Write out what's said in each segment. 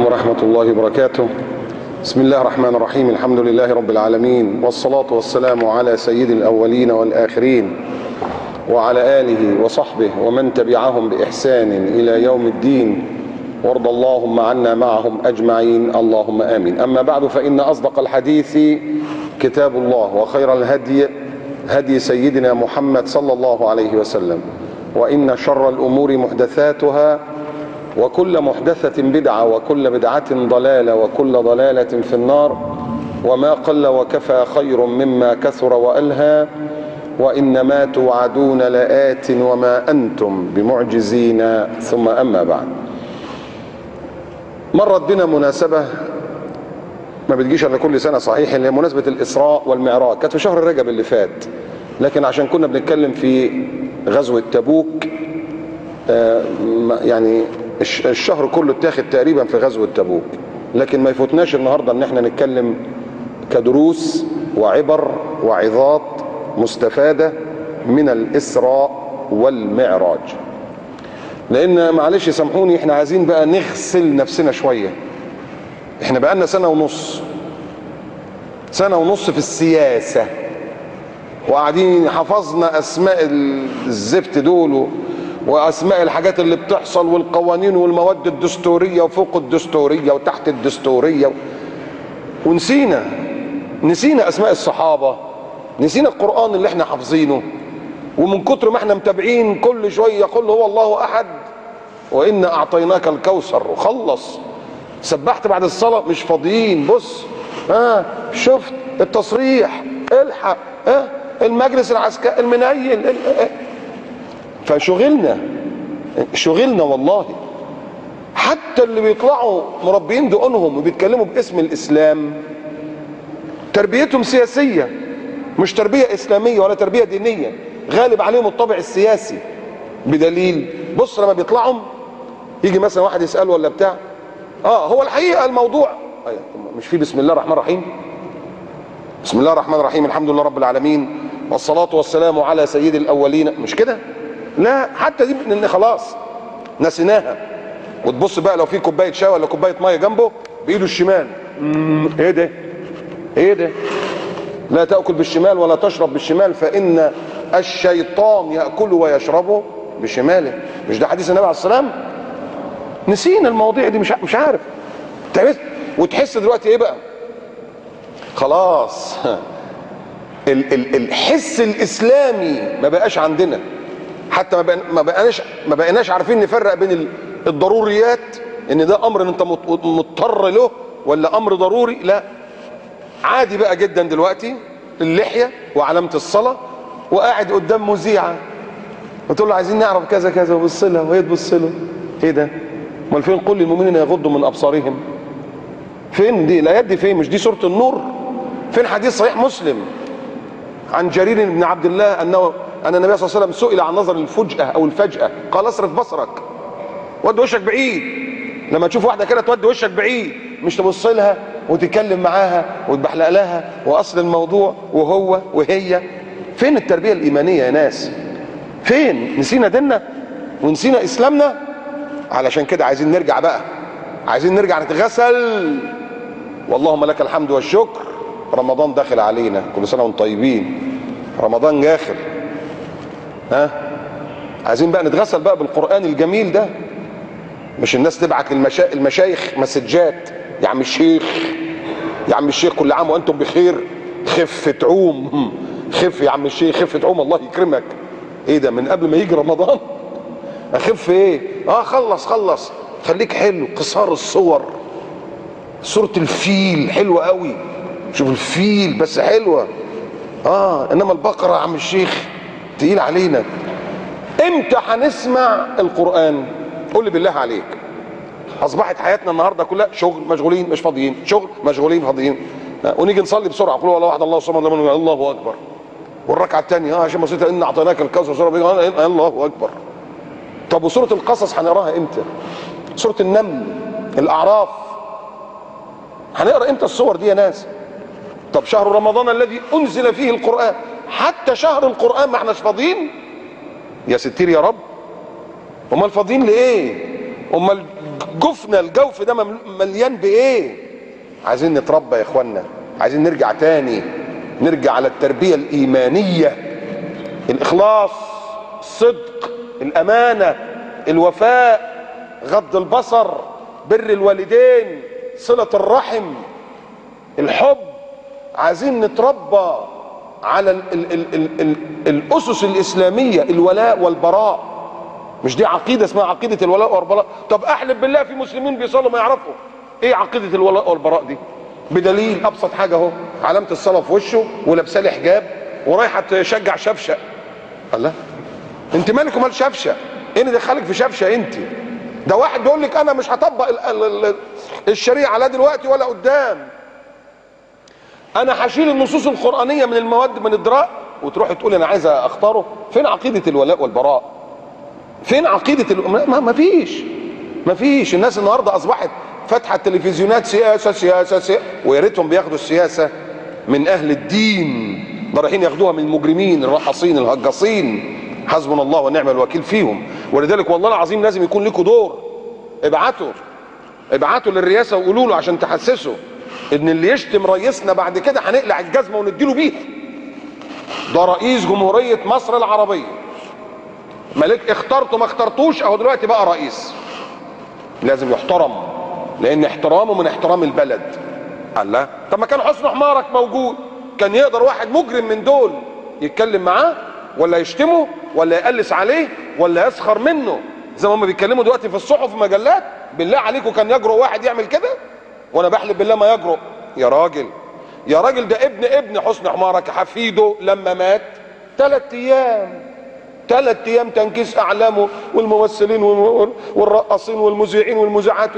ورحمة الله وبركاته. بسم الله الرحمن الرحيم. الحمد لله رب العالمين، والصلاة والسلام على سيد الأولين والآخرين وعلى آله وصحبه ومن تبعهم بإحسان إلى يوم الدين، وارض اللهم عنا معهم أجمعين، اللهم آمين. أما بعد، فإن أصدق الحديث كتاب الله، وخير الهدي هدي سيدنا محمد صلى الله عليه وسلم، وإن شر الأمور محدثاتها، وكل محدثة بدعة، وكل بدعة ضلالة، وكل ضلالة في النار. وما قل وكفى خير مما كثر وألهى، وإنما توعدون لآت وما أنتم بمعجزين. ثم أما بعد، مرت بنا مناسبة ما بتجيش الا كل سنة صحيح، اللي هي مناسبة الإسراء والمعراج. كانت في شهر رجب اللي فات، لكن عشان كنا بنتكلم في غزوة تبوك، يعني الشهر كله اتاخد تقريبا في غزوة تبوك، لكن ما يفوتناش النهاردة ان احنا نتكلم كدروس وعبر وعظات مستفادة من الإسراء والمعراج. لان معلش سامحوني، احنا عايزين بقى نغسل نفسنا شوية. احنا بقالنا سنة ونص في السياسة، وقاعدين حفظنا اسماء الزفت دول واسماء الحاجات اللي بتحصل والقوانين والمواد الدستورية وفوق الدستورية وتحت الدستورية، ونسينا اسماء الصحابة، نسينا القرآن اللي احنا حافظينه. ومن كتر ما احنا متابعين كل شوية قل هو الله احد وإنا اعطيناك الكوثر، وخلص سبحت بعد الصلاة، مش فاضيين. بص شفت التصريح، الحق المجلس العسكري المنيل، فشغلنا والله. حتى اللي بيطلعوا مربيين دقنهم وبيتكلموا باسم الإسلام، تربيتهم سياسية، مش تربية إسلامية ولا تربية دينية، غالب عليهم الطابع السياسي. بدليل بص لما بيطلعوا يجي مثلا واحد يسأله ولا بتاع، هو الحقيقة الموضوع مش فيه بسم الله الرحمن الرحيم. بسم الله الرحمن الرحيم، الحمد لله رب العالمين، والصلاة والسلام على سيد الأولين، مش كده؟ لا، حتى دي ان خلاص نسيناها. وتبص بقى لو في كوباية شاي ولا كوباية مية جنبه بإيده الشمال، ايه ده؟ لا تأكل بالشمال ولا تشرب بالشمال، فإن الشيطان يأكل ويشربه بشماله. مش ده حديث النبي عليه السلام؟ نسينا المواضيع دي، مش عارف. وتحس دلوقتي ايه بقى؟ خلاص الحس الاسلامي ما بقاش عندنا. حتى ما بقيناش عارفين نفرق بين الضروريات، ان ده امر انت مضطر له ولا امر ضروري. لا، عادي بقى جدا دلوقتي اللحية وعلامة الصلاة، وقاعد قدام مذيعة وتقول له عايزين نعرف كذا كذا، وبص لها وهي تبص له، ايه ده؟ امال فين قل للمؤمنين يغضوا من ابصارهم؟ فين دي الايات دي؟ فين؟ مش دي سورة النور؟ فين حديث صحيح مسلم عن جرير بن عبد الله ان النبي صلى الله عليه وسلم سئل عن نظر الفجأة او الفجأة، قال اصرف بصرك، ودي وشك بعيد. لما تشوف واحدة كده تودي وشك بعيد، مش تبص لها وتتكلم معاها وتبحلق لها، واصل الموضوع وهو وهي. فين التربية الإيمانية يا ناس؟ فين؟ نسينا ديننا ونسينا اسلامنا. علشان كده عايزين نرجع بقى، عايزين نرجع نتغسل. واللهم لك الحمد والشكر، رمضان داخل علينا، كل سنة وانتم طيبين، رمضان داخل. عايزين بقى نتغسل بقى بالقرآن الجميل ده. مش الناس تبعت للمشايخ مسجات، يا عم الشيخ، يا عم الشيخ كل عام وانتم بخير، خف تعوم، خف يا عم الشيخ، خف تعوم الله يكرمك. ايه ده؟ من قبل ما يجي رمضان؟ اخف ايه؟ خلص خليك حلو. قصار الصور، صورة الفيل حلوة قوي، شوف الفيل بس حلوة. انما البقرة يا عم الشيخ تقيل علينا. امتى هنسمع القرآن؟ قول لي بالله عليك. اصبحت حياتنا النهارده كلها شغل، مشغولين مش فاضيين، شغل مشغولين فاضيين. ونيجي نصلي بسرعه، قول والله واحد الله الصمد لم يلد ولم يولد، الله اكبر. والركعه الثانيه عشان بسيطه، ان اعطيناك الكوثر سوره، الله اكبر. طب وسوره القصص هنقراها امتى؟ سوره النمل، الاعراف، هنقرا امتى الصور دي يا ناس؟ طب شهر رمضان الذي انزل فيه القرآن، حتى شهر القرآن ما احناش فاضيين يا ستير يا رب. امال فاضيين لايه؟ امال جفنا الجوف ده مليان بايه؟ عايزين نتربى يا اخوانا، عايزين نرجع تاني، نرجع على التربية الإيمانية، الإخلاص، الصدق، الأمانة، الوفاء، غض البصر، بر الوالدين، صلة الرحم، الحب. عايزين نتربى على الأسس الإسلامية، الولاء والبراء. مش دي عقيدة اسمها عقيدة الولاء والبراء؟ طب أحلف بالله في مسلمين بيصلوا ما يعرفوا إيه عقيدة الولاء والبراء دي، بدليل أبسط حاجة أهو، علامة الصلاة في وشه ولابسة لي حجاب ورايحة تشجع شفشة. الله، أنت مالك ومال شفشة؟ إيه اللي دخلك في شفشة أنت؟ ده واحد بيقول لك أنا مش هطبق الشريعة لا دلوقتي ولا قدام، أنا هشيل النصوص القرآنية من المواد من الدراء، وتروح تقول أنا عايز أختاره. فين عقيدة الولاء والبراء؟ فين عقيدة ما فيش. الناس النهارده أصبحت فاتحة التلفزيونات سياسة سياسة سياسة، ويا ريتهم بياخدوا السياسة من أهل الدين، ده رايحين ياخدوها من المجرمين الرقاصين الهجاصين، حسبنا الله ونعم الوكيل فيهم. ولذلك والله العظيم لازم يكون لكم دور، ابعتوا للرئاسة وقولوا له عشان تحسسوا ان اللي يشتم رئيسنا بعد كده هنقلع الجزمة ونديله بيها. ده رئيس جمهورية مصر العربية، ملك اخترته ما اخترتوش اهو دلوقتي بقى رئيس، لازم يحترم، لان احترامه من احترام البلد. الله، طب ما كان حسن حمارك موجود، كان يقدر واحد مجرم من دول يتكلم معاه ولا يشتمه ولا يقلس عليه ولا يسخر منه زي ما هم بيتكلموا دلوقتي في الصحف ومجلات؟ بالله عليكم كان يجرؤ واحد يعمل كده؟ وانا بحلف بالله ما يجرؤ. يا راجل ده ابن حسن حمارك حفيده لما مات 3 ايام تنكيس اعلامه، والممثلين والرقاصين والمذيعين والمذيعات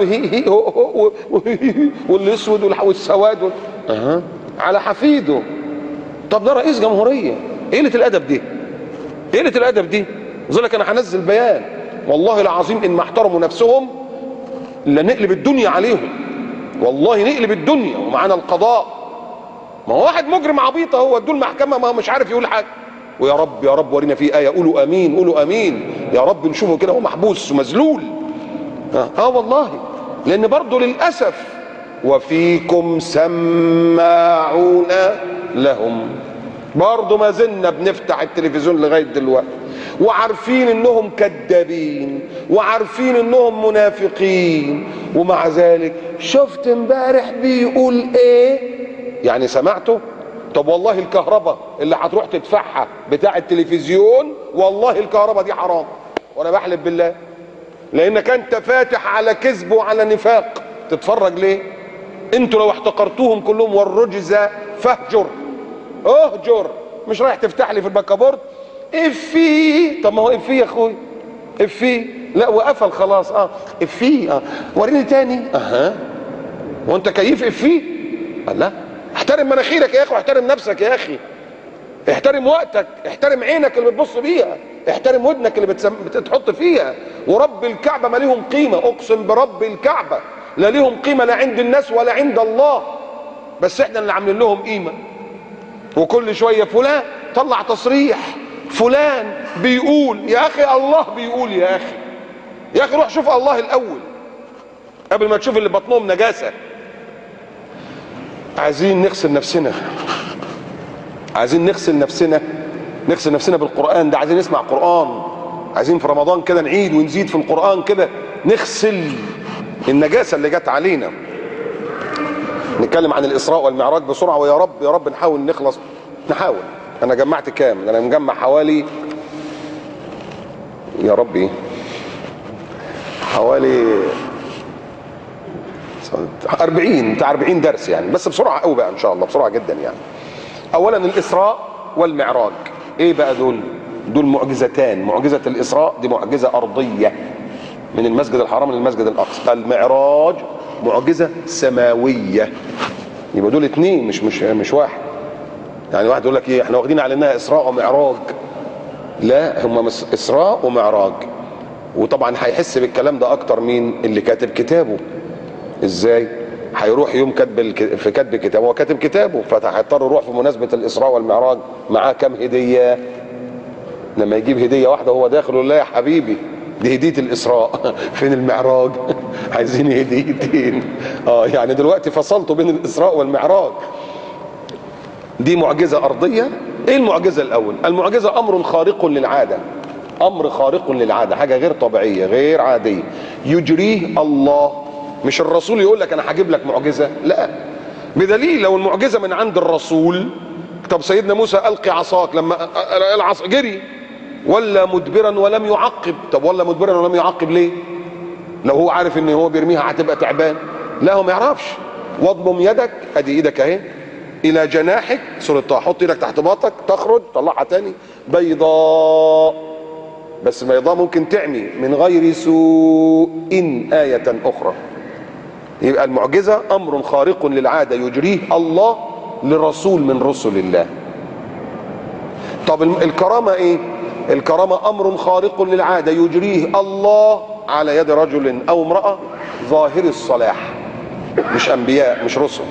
والاسود والسواد على حفيده. طب ده رئيس جمهوريه، ايه قله الادب دي؟ لذلك انا هنزل بيان والله العظيم ان ما احترموا نفسهم لنقلب الدنيا عليهم، والله نقلب الدنيا ومعانا القضاء. ما هو واحد مجرم عبيط اهو ادوا المحكمه ما هو مش عارف يقول حاجه، ويا رب ورينا فيه ايه، قولوا امين يا رب نشوفه كده هو محبوس ومذلول. والله، لان برضه للاسف وفيكم سماعون لهم، برضه ما زلنا بنفتح التلفزيون لغايه دلوقتي وعارفين انهم كذابين وعارفين انهم منافقين، ومع ذلك شفت امبارح بيقول ايه؟ يعني سمعته؟ طب والله الكهرباء اللي هتروح تدفعها بتاع التلفزيون، والله الكهرباء دي حرام، وانا بحلف بالله، لانك انت فاتح على كذب وعلى نفاق. تتفرج ليه؟ انتوا لو احتقرتوهم كلهم والرجز فاهجر، اهجر، مش رايح تفتح لي في البكابورت افي. طب ما هو افي يا اخوي، افي لا وقفل خلاص. افي وريني تاني. وانت كيف افي؟ الله، احترم مناخيرك يا اخي، واحترم نفسك يا اخي، احترم وقتك، احترم عينك اللي بتبص بيها، احترم ودنك اللي بتحط فيها. ورب الكعبه ما ليهم قيمه، اقسم برب الكعبه لا ليهم قيمه لا عند الناس ولا عند الله، بس احنا اللي عاملين لهم قيمه. وكل شويه فلان طلع تصريح، فلان بيقول. يا اخي الله بيقول، يا اخي روح شوف الله الاول قبل ما تشوف اللي بطنهم نجاسه. عايزين نغسل نفسنا بالقرآن ده، عايزين نسمع قرآن، عايزين في رمضان كده نعيد ونزيد في القرآن كده، نغسل النجاسة اللي جت علينا. نتكلم عن الإسراء والمعراج بسرعة، ويا رب نحاول نخلص، نحاول. أنا جمعت كام؟ أنا مجمع حوالي، يا ربي، حوالي 40 درس يعني، بس بسرعه قوي بقى ان شاء الله، بسرعه جدا يعني. اولا الاسراء والمعراج، ايه بقى دول معجزتان. معجزه الاسراء دي معجزه ارضيه من المسجد الحرام للمسجد الاقصى، المعراج معجزه سماويه. يبقى دول 2 مش واحد. يعني واحد يقول لك ايه احنا واخدين على انها اسراء ومعراج، لا، هم اسراء ومعراج. وطبعا هيحس بالكلام ده اكتر مين؟ اللي كاتب كتابه. ازاي؟ هيروح يوم في كتب كتابه، هو كاتب كتابه، فهيضطر يروح في مناسبه الاسراء والمعراج معاه كام هديه. لما يجيب هديه واحده وهو داخل يقول لا يا حبيبي دي هدية الإسراء. فين المعراج؟ عايزين هديتين. يعني دلوقتي فصلتوا بين الإسراء والمعراج. دي معجزة أرضية. إيه المعجزة الأول؟ المعجزة أمر خارق للعادة، أمر خارق للعادة، حاجة غير طبيعية غير عادية يجريه الله. مش الرسول يقول لك أنا هجيب لك معجزة، لا، بدليل لو المعجزة من عند الرسول. طب سيدنا موسى ألقي عصاك، لما العصا جري، ولا مدبرا ولم يعقب. طب ولا مدبرا ولم يعقب ليه؟ لو هو عارف ان هو بيرميها هتبقى تعبان. لا، هو ما يعرفش. واضمم يدك، ادي ايدك اهي، الى جناحك، سورة طه، حط ايدك تحت باطك تخرج، طلعها تاني، بيضاء، بس بيضاء ممكن تعمي، من غير سوء آية اخرى. يبقى المعجزة امر خارق للعادة يجريه الله لرسول من رسل الله. طب الكرامة ايه؟ الكرامة امر خارق للعادة يجريه الله على يد رجل او امرأة ظاهر الصلاح، مش انبياء مش رسل.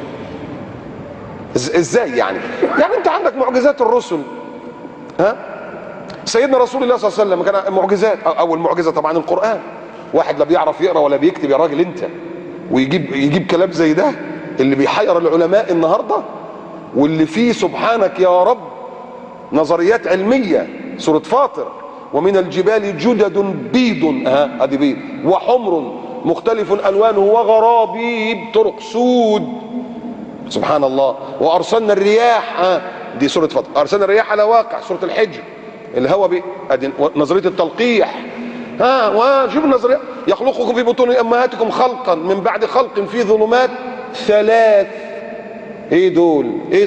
ازاي يعني؟ يعني انت عندك معجزات الرسل، ها؟ سيدنا رسول الله صلى الله عليه وسلم كان معجزات. اول معجزة طبعا القرآن. واحد لا بيعرف يقرا ولا بيكتب يا راجل انت، ويجيب كلام زي ده اللي بيحير العلماء النهارده، واللي فيه سبحانك يا رب نظريات علمية. سورة فاطر، ومن الجبال جدد بيض، ادي بيض، وحمر مختلف الوانه وغرابيب طرق سود، سبحان الله. وارسلنا الرياح، دي سورة فاطر، ارسلنا الرياح على واقع، سورة الحجر، الهواء ادي نظرية التلقيح. وشوف النظرية، يخلقكم في بطون امهاتكم خلقا من بعد خلق في ظلمات ثلاث. ايه دول؟ ايه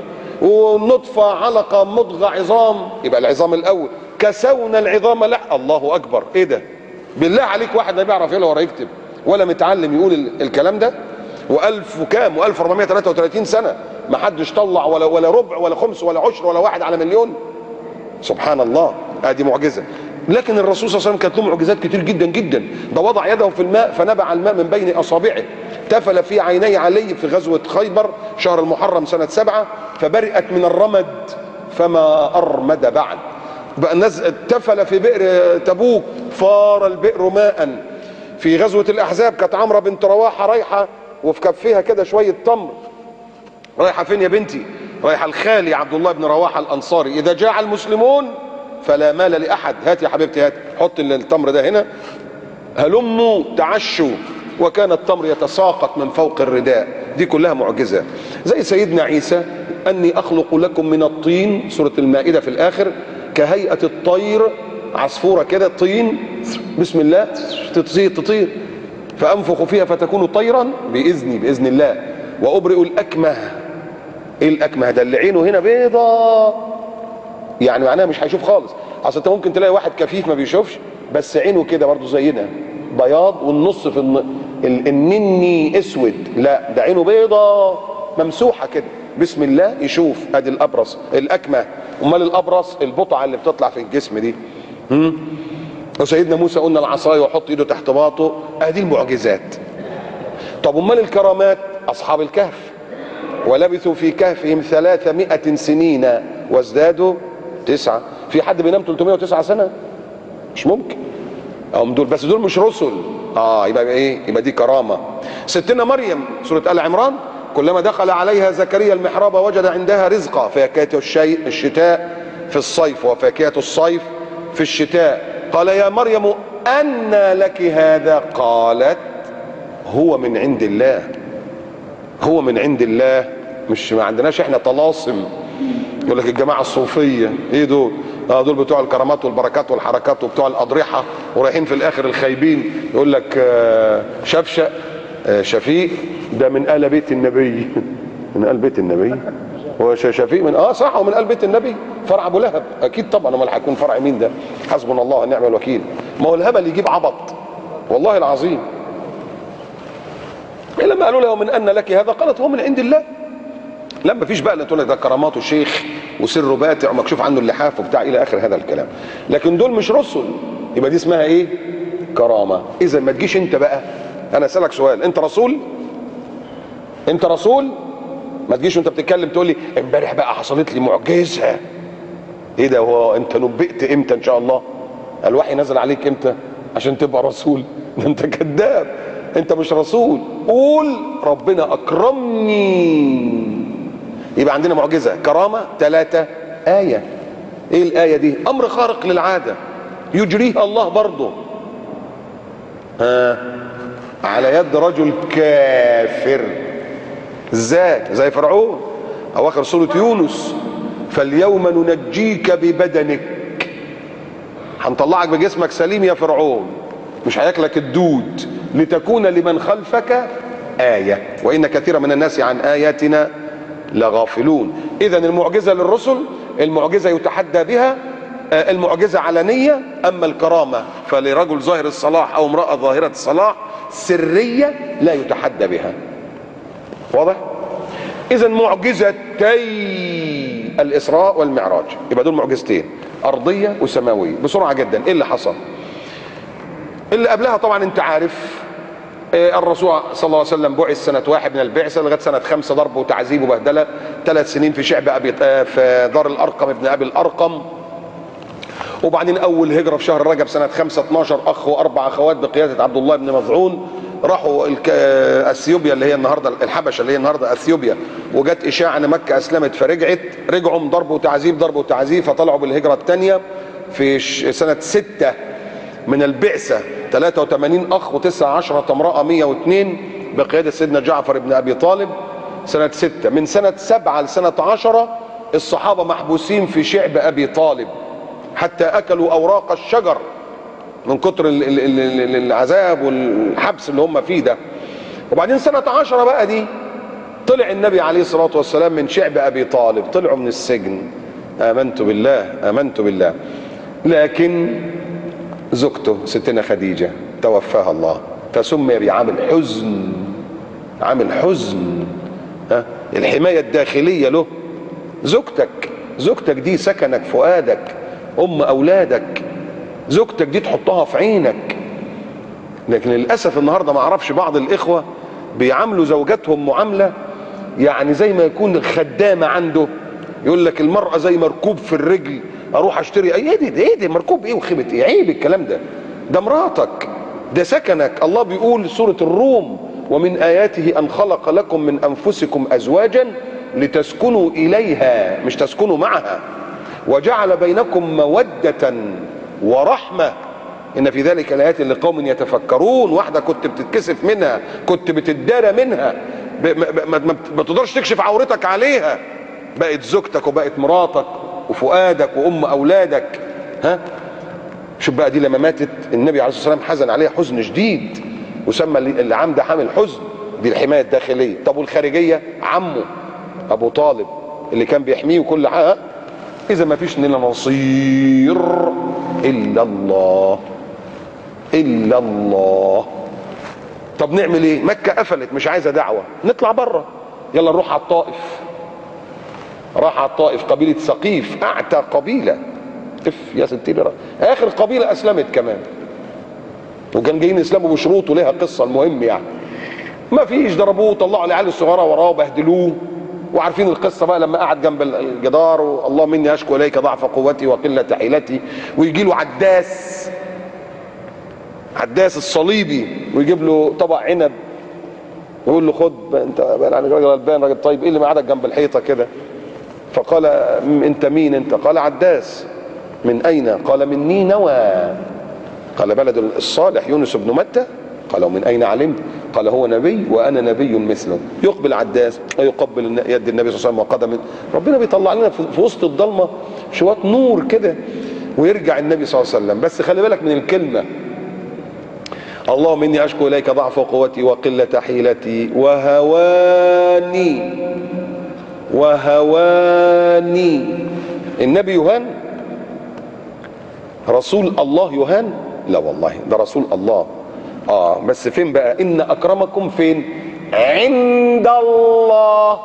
ونطفة علقة مضغة عظام، يبقى العظام الاول، كسونا العظام لا. الله اكبر، ايه ده؟ بالله عليك واحد ما بيعرف يقرا ولا يكتب ولا متعلم يقول الكلام ده؟ و1000 وكام و1433 سنة ما حدش طلع ولا ربع ولا خمس ولا عشر ولا واحد على مليون. سبحان الله، ادي معجزة. لكن الرسول صلى الله عليه وسلم كانت له معجزات كتير جدا جدا. ده وضع يده في الماء فنبع الماء من بين اصابعه، تفل في عيني علي في غزوة خيبر شهر المحرم سنة 7، فبرئت من الرمد فما أرمد بعد. بقى تفل في بئر تبوك فار البئر ماء. في غزوة الأحزاب كانت عمرة بنت رواحة رايحة وفي كفها كده شوية تمر. رايحة فين يا بنتي؟ رايحة الخالي عبد الله بن رواحة الأنصاري، إذا جاع المسلمون فلا مال لأحد، هات يا حبيبتي هات، حط التمر ده هنا، هلموا تعشوا. وكان التمر يتساقط من فوق الرداء. دي كلها معجزة. زي سيدنا عيسى، أني أخلق لكم من الطين، سورة المائدة في الآخر، كهيئة الطير، عصفورة كده طين، بسم الله تطير، فأنفخ فيها فتكون طيرا بإذن الله، وأبرئ الأكمه. إيه الأكمه ده؟ اللي عينه هنا بيضة، يعني معناها مش هيشوف خالص. اصل انت ممكن تلاقي واحد كفيف ما بيشوفش بس عينه كده برضه زينا بياض، والنص في النني اسود، لا ده عينه بيضة ممسوحة كده، بسم الله يشوف. ادي الابرص الأكمه. امال الابرص البقعة اللي بتطلع في الجسم دي. وسيدنا موسى قلنا العصاية وحط ايده تحت باطه، ادي المعجزات. طب امال الكرامات؟ اصحاب الكهف، ولبثوا في كهفهم 300 سنين وازدادوا 9. في حد بينام 309 سنة؟ مش ممكن. هم دول، بس دول مش رسل. يبقى ايه؟ يبقى دي كرامة. ستنا مريم، سورة آل عمران، كلما دخل عليها زكريا المحراب وجد عندها رزقا، فاكهة الشتاء في الصيف وفاكهة الصيف في الشتاء. قال يا مريم أنى لك هذا؟ قالت هو من عند الله. هو من عند الله، مش ما عندناش احنا طلاسم. يقول لك الجماعه الصوفيه ايه دول؟ دول بتوع الكرامات والبركات والحركات وبتوع الاضرحه، ورايحين في الاخر الخايبين. يقول لك شفشق شفيق ده من آل بيت النبي. من آل بيت النبي. هو شفيق من صح، ومن آل بيت النبي، فرع ابو لهب اكيد طبعا. امال هيكون فرع مين ده؟ حسبنا الله ونعم الوكيل. ما هو الهبل يجيب عبط والله العظيم. لما قالوا له من أن لك هذا؟ قالت هو من عند الله. لا مفيش بقى اللي تقول لك ده كراماته شيخ وسره باتع ومكشوف عنه اللحاف وبتاع الى اخر هذا الكلام. لكن دول مش رسل، يبقى دي اسمها ايه؟ كرامه. اذا ما تجيش انت بقى، انا اسالك سؤال، انت رسول؟ انت رسول؟ ما تجيش وانت بتتكلم تقول لي امبارح بقى حصلت لي معجزه. ايه ده؟ هو انت نبئت امتى ان شاء الله؟ الوحي نزل عليك امتى؟ عشان تبقى رسول؟ ده انت كذاب، انت مش رسول. قول ربنا اكرمني. يبقى عندنا معجزة، كرامة، 3 آية. ايه الآية دي؟ امر خارق للعادة يجريها الله برضه على يد رجل كافر. ازاي؟ زي فرعون، اواخر سورة يونس، فاليوم ننجيك ببدنك، هنطلعك بجسمك سليم يا فرعون، مش هياكلك الدود، لتكون لمن خلفك آية وإن كثيرا من الناس عن آياتنا لغافلون. إذا المعجزة للرسل، المعجزة يتحدى بها، المعجزة علنية. أما الكرامة فلرجل ظاهر الصلاح أو امرأة ظاهرة الصلاح سرية لا يتحدى بها. واضح؟ إذا معجزتي الإسراء والمعراج، يبقى دول معجزتين، أرضية وسماوية. بسرعة جدا، إيه اللي حصل؟ اللي قبلها طبعا أنت عارف، الرسول صلى الله عليه وسلم بعث سنة 1 من البعثة لغاية سنة 5 ضرب وتعذيب وبهدلة، 3 سنين في في دار الأرقم ابن أبي الأرقم. وبعدين أول هجرة في شهر رجب سنة 5 12 أخ و4 أخوات بقيادة عبد الله بن مظعون راحوا اثيوبيا اللي هي النهارده الحبشه اللي هي النهارده اثيوبيا، وجت اشاعه ان مكه اسلمت رجعوا ضرب وتعذيب فطلعوا بالهجره الثانيه في سنه 6 من البعثه، 83 اخ و19 امراه 102 بقياده سيدنا جعفر بن ابي طالب سنه 6. من سنه 7 لسنه 10 الصحابه محبوسين في شعب ابي طالب حتى اكلوا اوراق الشجر من كتر العذاب والحبس اللي هم فيه ده. وبعدين سنة 10 بقى دي طلع النبي عليه الصلاة والسلام من شعب أبي طالب، طلعوا من السجن. آمنت بالله. لكن زوجته ستنا خديجة توفاها الله، فسمي بعام الحزن. عام الحزن، الحماية الداخلية له. زوجتك دي سكنك، فؤادك، أولادك. زوجتك دي تحطها في عينك. لكن للأسف النهاردة ما اعرفش بعض الإخوة بيعاملوا زوجاتهم معاملة يعني زي ما يكون الخدامة عنده. يقول لك المرأة زي مركوب في الرجل، اروح اشتري ايه دي مركوب ايه وخيبة ايه؟ عيب الكلام ده مراتك، ده سكنك. الله بيقول سورة الروم: ومن آياته أن خلق لكم من أنفسكم أزواجا لتسكنوا إليها، مش تسكنوا معها، وجعل بينكم مودة ورحمة إن في ذلك لآيات لقوم يتفكرون. واحدة كنت بتتكسف منها، كنت بتدارى منها، ما تقدرش تكشف عورتك عليها، بقت زوجتك وبقت مراتك وفؤادك أولادك. شوف بقى دي لما ماتت النبي عليه الصلاة والسلام حزن عليها حزن شديد، وسمى العام ده حامل حزن. دي الحماية الداخلية. طب والخارجية؟ عمه أبو طالب اللي كان بيحميه وكل حاجة. إذا ما فيش لنا نصير إلا الله. طب نعمل ايه؟ مكة قفلت، مش عايزة دعوة، نطلع بره، يلا نروح على الطائف. راح على الطائف، قبيلة ثقيف، أعتى قبيلة. يا ستي آخر قبيلة أسلمت كمان، وكان جايين يسلموا بشروط وليها قصة. المهم يعني ما فيش، ضربوه، طلعوا العيال الصغيرة وراه وبهدلوه. وعارفين القصة بقى لما قعد جنب الجدار والله مني أشكو إليك ضعف قوتي وقلة حيلتي، ويجي له عداس الصليبي ويجيب له طبق عنب ويقول له خد انت يعني راجل غلبان راجل طيب، ايه اللي معادك جنب الحيطه كده؟ فقال انت مين انت؟ قال عداس. من اين؟ قال من نينوى. قال بلد الصالح يونس بن متى. قال ومن اين علمت؟ قال هو نبي وانا نبي مثله. يقبل عداس ويقبل يد النبي صلى الله عليه وسلم وقدم ربنا بيطلع لنا في وسط الضلمه شويه نور كده، ويرجع النبي صلى الله عليه وسلم. بس خلي بالك من الكلمه: اللهم اني اشكو اليك ضعف قوتي وقله حيلتي وهواني. النبي يهان؟ رسول الله يهان؟ لا والله، ده رسول الله. بس فين بقى؟ ان اكرمكم فين؟ عند الله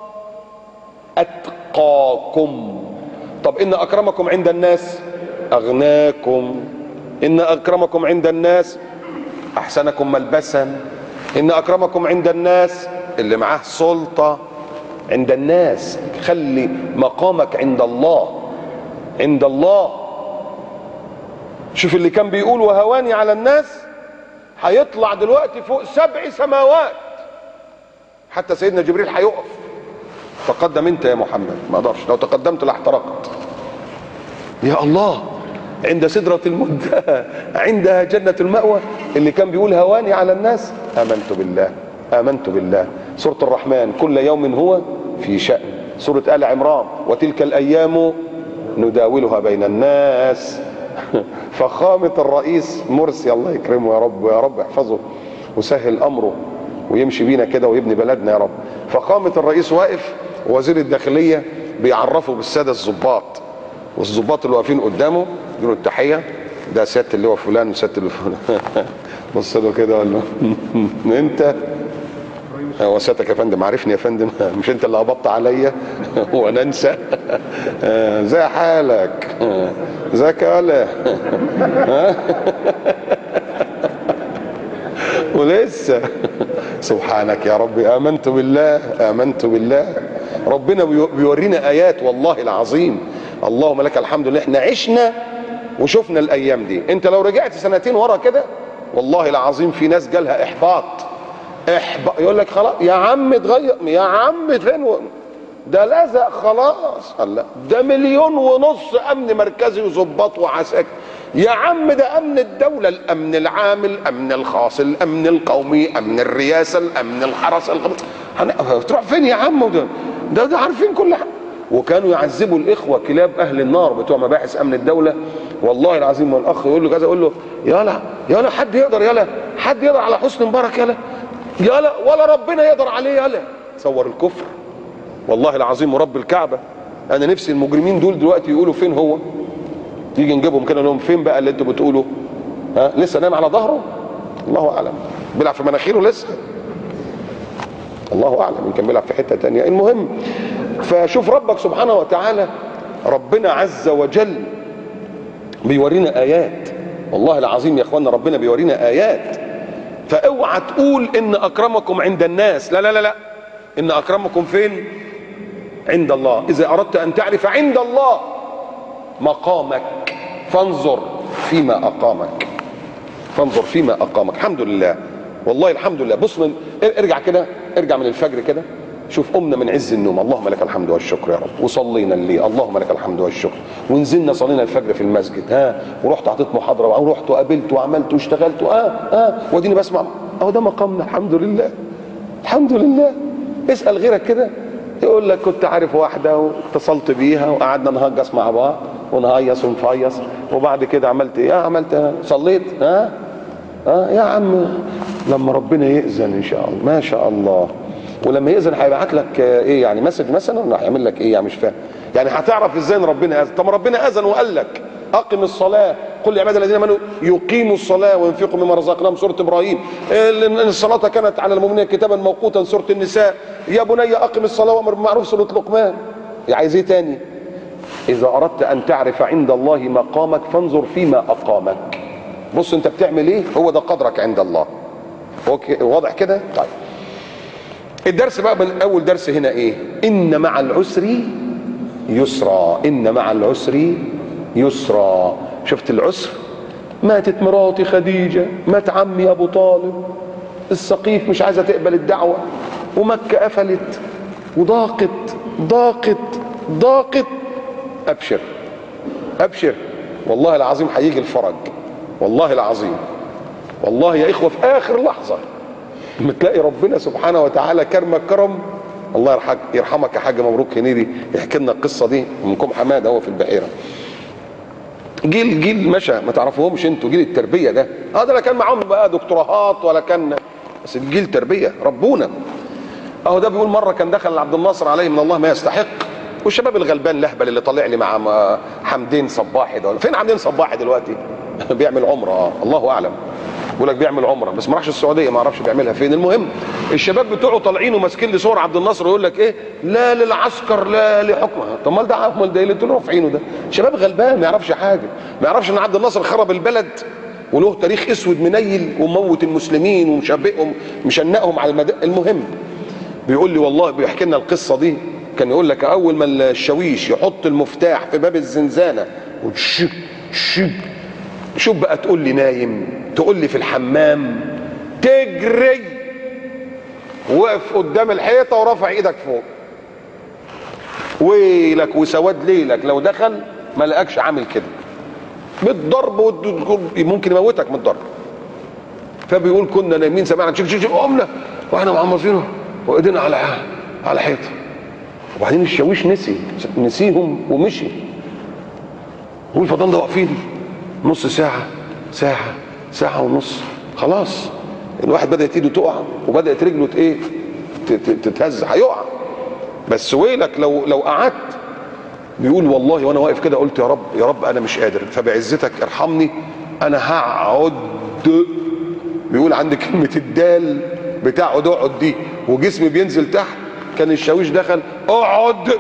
اتقاكم. طب ان اكرمكم عند الناس اغناكم، ان اكرمكم عند الناس احسنكم ملبسا، ان اكرمكم عند الناس اللي معاه سلطة عند الناس. خلي مقامك عند الله. شوف اللي كان بيقول وهواني على الناس هيطلع دلوقتي فوق 7 سماوات، حتى سيدنا جبريل هيقف. تقدم انت يا محمد، ما اقدرش، لو تقدمت لاحترقت. يا الله، عند سدرة المنتهى عندها جنة المأوى. اللي كان بيقول هواني على الناس، آمنت بالله آمنت بالله. سورة الرحمن كل يوم هو في شأن. سورة آل عمران وتلك الأيام نداولها بين الناس. فخامة الرئيس مرسي الله يكرمه يا رب، يا رب احفظه وسهل أمره ويمشي بينا كده ويبني بلدنا يا رب. فخامة الرئيس واقف ووزير الداخلية بيعرفوا بالسادة الضباط، والضباط اللي واقفين قدامه يقولوا التحية، ده سيادة اللواء فلان وسيادة اللواء فلان. بص له كده وقال له انت هو سيادتك يا فندم؟ عارفني يا فندم؟ مش انت اللي قبضت عليا وانا انسى؟ زي حالك ازيك يا ولا؟ ولسه سبحانك يا رب. آمنت بالله آمنت بالله. ربنا بيورينا آيات والله العظيم. اللهم لك الحمد لله احنا عشنا وشفنا الأيام دي. انت لو رجعت سنتين ورا كده والله العظيم في ناس جالها إحباط. يقول لك خلاص يا عم اتغير، يا عم فين ده لزق خلاص. الله، ده 1.5 مليون أمن مركزي وظباط وعساكر. يا عم ده امن الدولة، الامن العام، الامن الخاص، الامن القومي، امن الرئاسة، الامن الحرس تروح فين يا عم؟ ده عارفين كل حاجة. وكانوا يعذبوا الاخوة كلاب اهل النار بتوع مباحث امن الدولة والله العظيم. والاخ يقول له كذا، يقول له يلا حد يقدر، حد يقدر على حسني مبارك؟ يلا ولا ربنا يقدر عليه. تصور الكفر والله العظيم ورب الكعبة. انا نفسي المجرمين دول دلوقتي يقولوا فين هو، تيجي نجيبهم كده لهم فين بقى اللي انتوا بتقولوا؟ لسه نايم على ظهره؟ الله اعلم. بيلعب في مناخيره لسه؟ الله اعلم، يمكن بيلعب في حته تانية. المهم، فشوف ربك سبحانه وتعالى، ربنا عز وجل بيورينا ايات والله العظيم يا اخوانا. ربنا بيورينا ايات. فاوعى تقول ان اكرمكم عند الناس، لا لا لا لا، ان اكرمكم فين؟ عند الله. اذا اردت ان تعرف عند الله مقامك فانظر فيما اقامك، فانظر فيما اقامك. الحمد لله والله الحمد لله. بص ارجع كده، ارجع من الفجر كده، شوف قمنا من عز النوم اللهم لك الحمد والشكر يا رب، وصلينا الليل اللهم لك الحمد والشكر، ونزلنا صلينا الفجر في المسجد، ورحت اعطيت محاضره، ورحت وقابلت وعملت واشتغلت، واديني بسمع. اهو ده مقامنا الحمد لله الحمد لله. اسال غيرك كده يقول لك كنت عارف واحده واتصلت بيها وقعدنا نهجص مع بعض ونهيص ونفيص، وبعد كده عملت ايه؟ عملت صليت. يا عم لما ربنا يأذن ان شاء الله، ما شاء الله. ولما يأذن هيبعت لك ايه يعني؟ مسج مثلا، ولا هيعمل لك ايه يعني؟ مش فاهم يعني. هتعرف ازاي ان ربنا اذن؟ طب ربنا اذن وقال لك اقم الصلاه، قل يا عبادي الذين امنوا يقيموا الصلاه وينفقوا مما رزقناهم، سوره ابراهيم. الصلاه كانت على المؤمنين كتابا موقوتا، سوره النساء. يا بني اقم الصلاه وامر بالمعروف، سوره لقمان. عايز ايه تاني؟ اذا اردت ان تعرف عند الله مقامك فانظر فيما اقامك. بص انت بتعمل ايه، هو ده قدرك عند الله. واضح كده؟ طيب الدرس بقى من اول درس هنا ايه؟ ان مع العسر يسرا، ان مع العسر يسرا. شفت العسر؟ ماتت مراتي خديجة، مات عمي ابو طالب، السقيف مش عايزة تقبل الدعوة، ومكة قفلت وضاقت ضاقت ضاقت. ابشر ابشر والله العظيم هيجي الفرج والله العظيم. والله يا اخوة في اخر لحظة بتلاقي ربنا سبحانه وتعالى كرمك كرم. الله يرحمك يا حاج مبروك هنيدي يحكي لنا القصه دي من كوم حماده، هو في البحيره. جيل مشى ما تعرفوهمش انتوا، جيل التربيه ده. ده لا كان معاهم بقى دكتوراهات ولا كان، بس الجيل تربيه ربونا. اهو ده بيقول مره كان دخل عبد الناصر عليه من الله ما يستحق، والشباب الغلبان الاهبل اللي طالع لي مع حمدين صباحي ده، فين حمدين صباحي دلوقتي؟ بيعمل عمره الله اعلم. بيقول لك بيعمل عمره بس ما راحش السعوديه، ما اعرفش بيعملها فين. المهم الشباب بتوعه طالعين وماسكين لي صور عبد الناصر ويقول لك ايه؟ لا للعسكر لا لحكمها. طب امال ده امال ده اللي انتوا رافعينه ده؟ شباب غلبان ما يعرفش حاجه، ما يعرفش ان عبد الناصر خرب البلد وله تاريخ اسود منيل وموت المسلمين ومشبئهم مشنقهم على المهم بيقول لي والله بيحكي لنا القصه دي. كان يقول لك اول ما الشاويش يحط المفتاح في باب الزنزانه وشك شك شوف بقى، تقول لي نايم، تقول لي في الحمام، تجري وقف قدام الحيطه ورافع ايدك فوق، ويلك وسواد ليلك لو دخل ما لقاكش عامل كده بالضرب، ممكن يموتك من الضرب. فبيقول كنا نايمين سمعنا تشيك قمنا واحنا معمصينه وايدينا على حيطه، وبعدين الشاويش نسيهم ومشي، والفضان ده واقفين نص ساعه، ساعه ونص، خلاص الواحد بدات ايده تقع وبدات رجله تتهز، هيقع. بس ويلك لو قعدت. بيقول والله وانا واقف كده قلت يا رب انا مش قادر، فبعزتك ارحمني انا هقعد. بيقول عند كلمه الدال بتاع اقعد دي وجسمي بينزل تحت، كان الشاويش دخل اقعد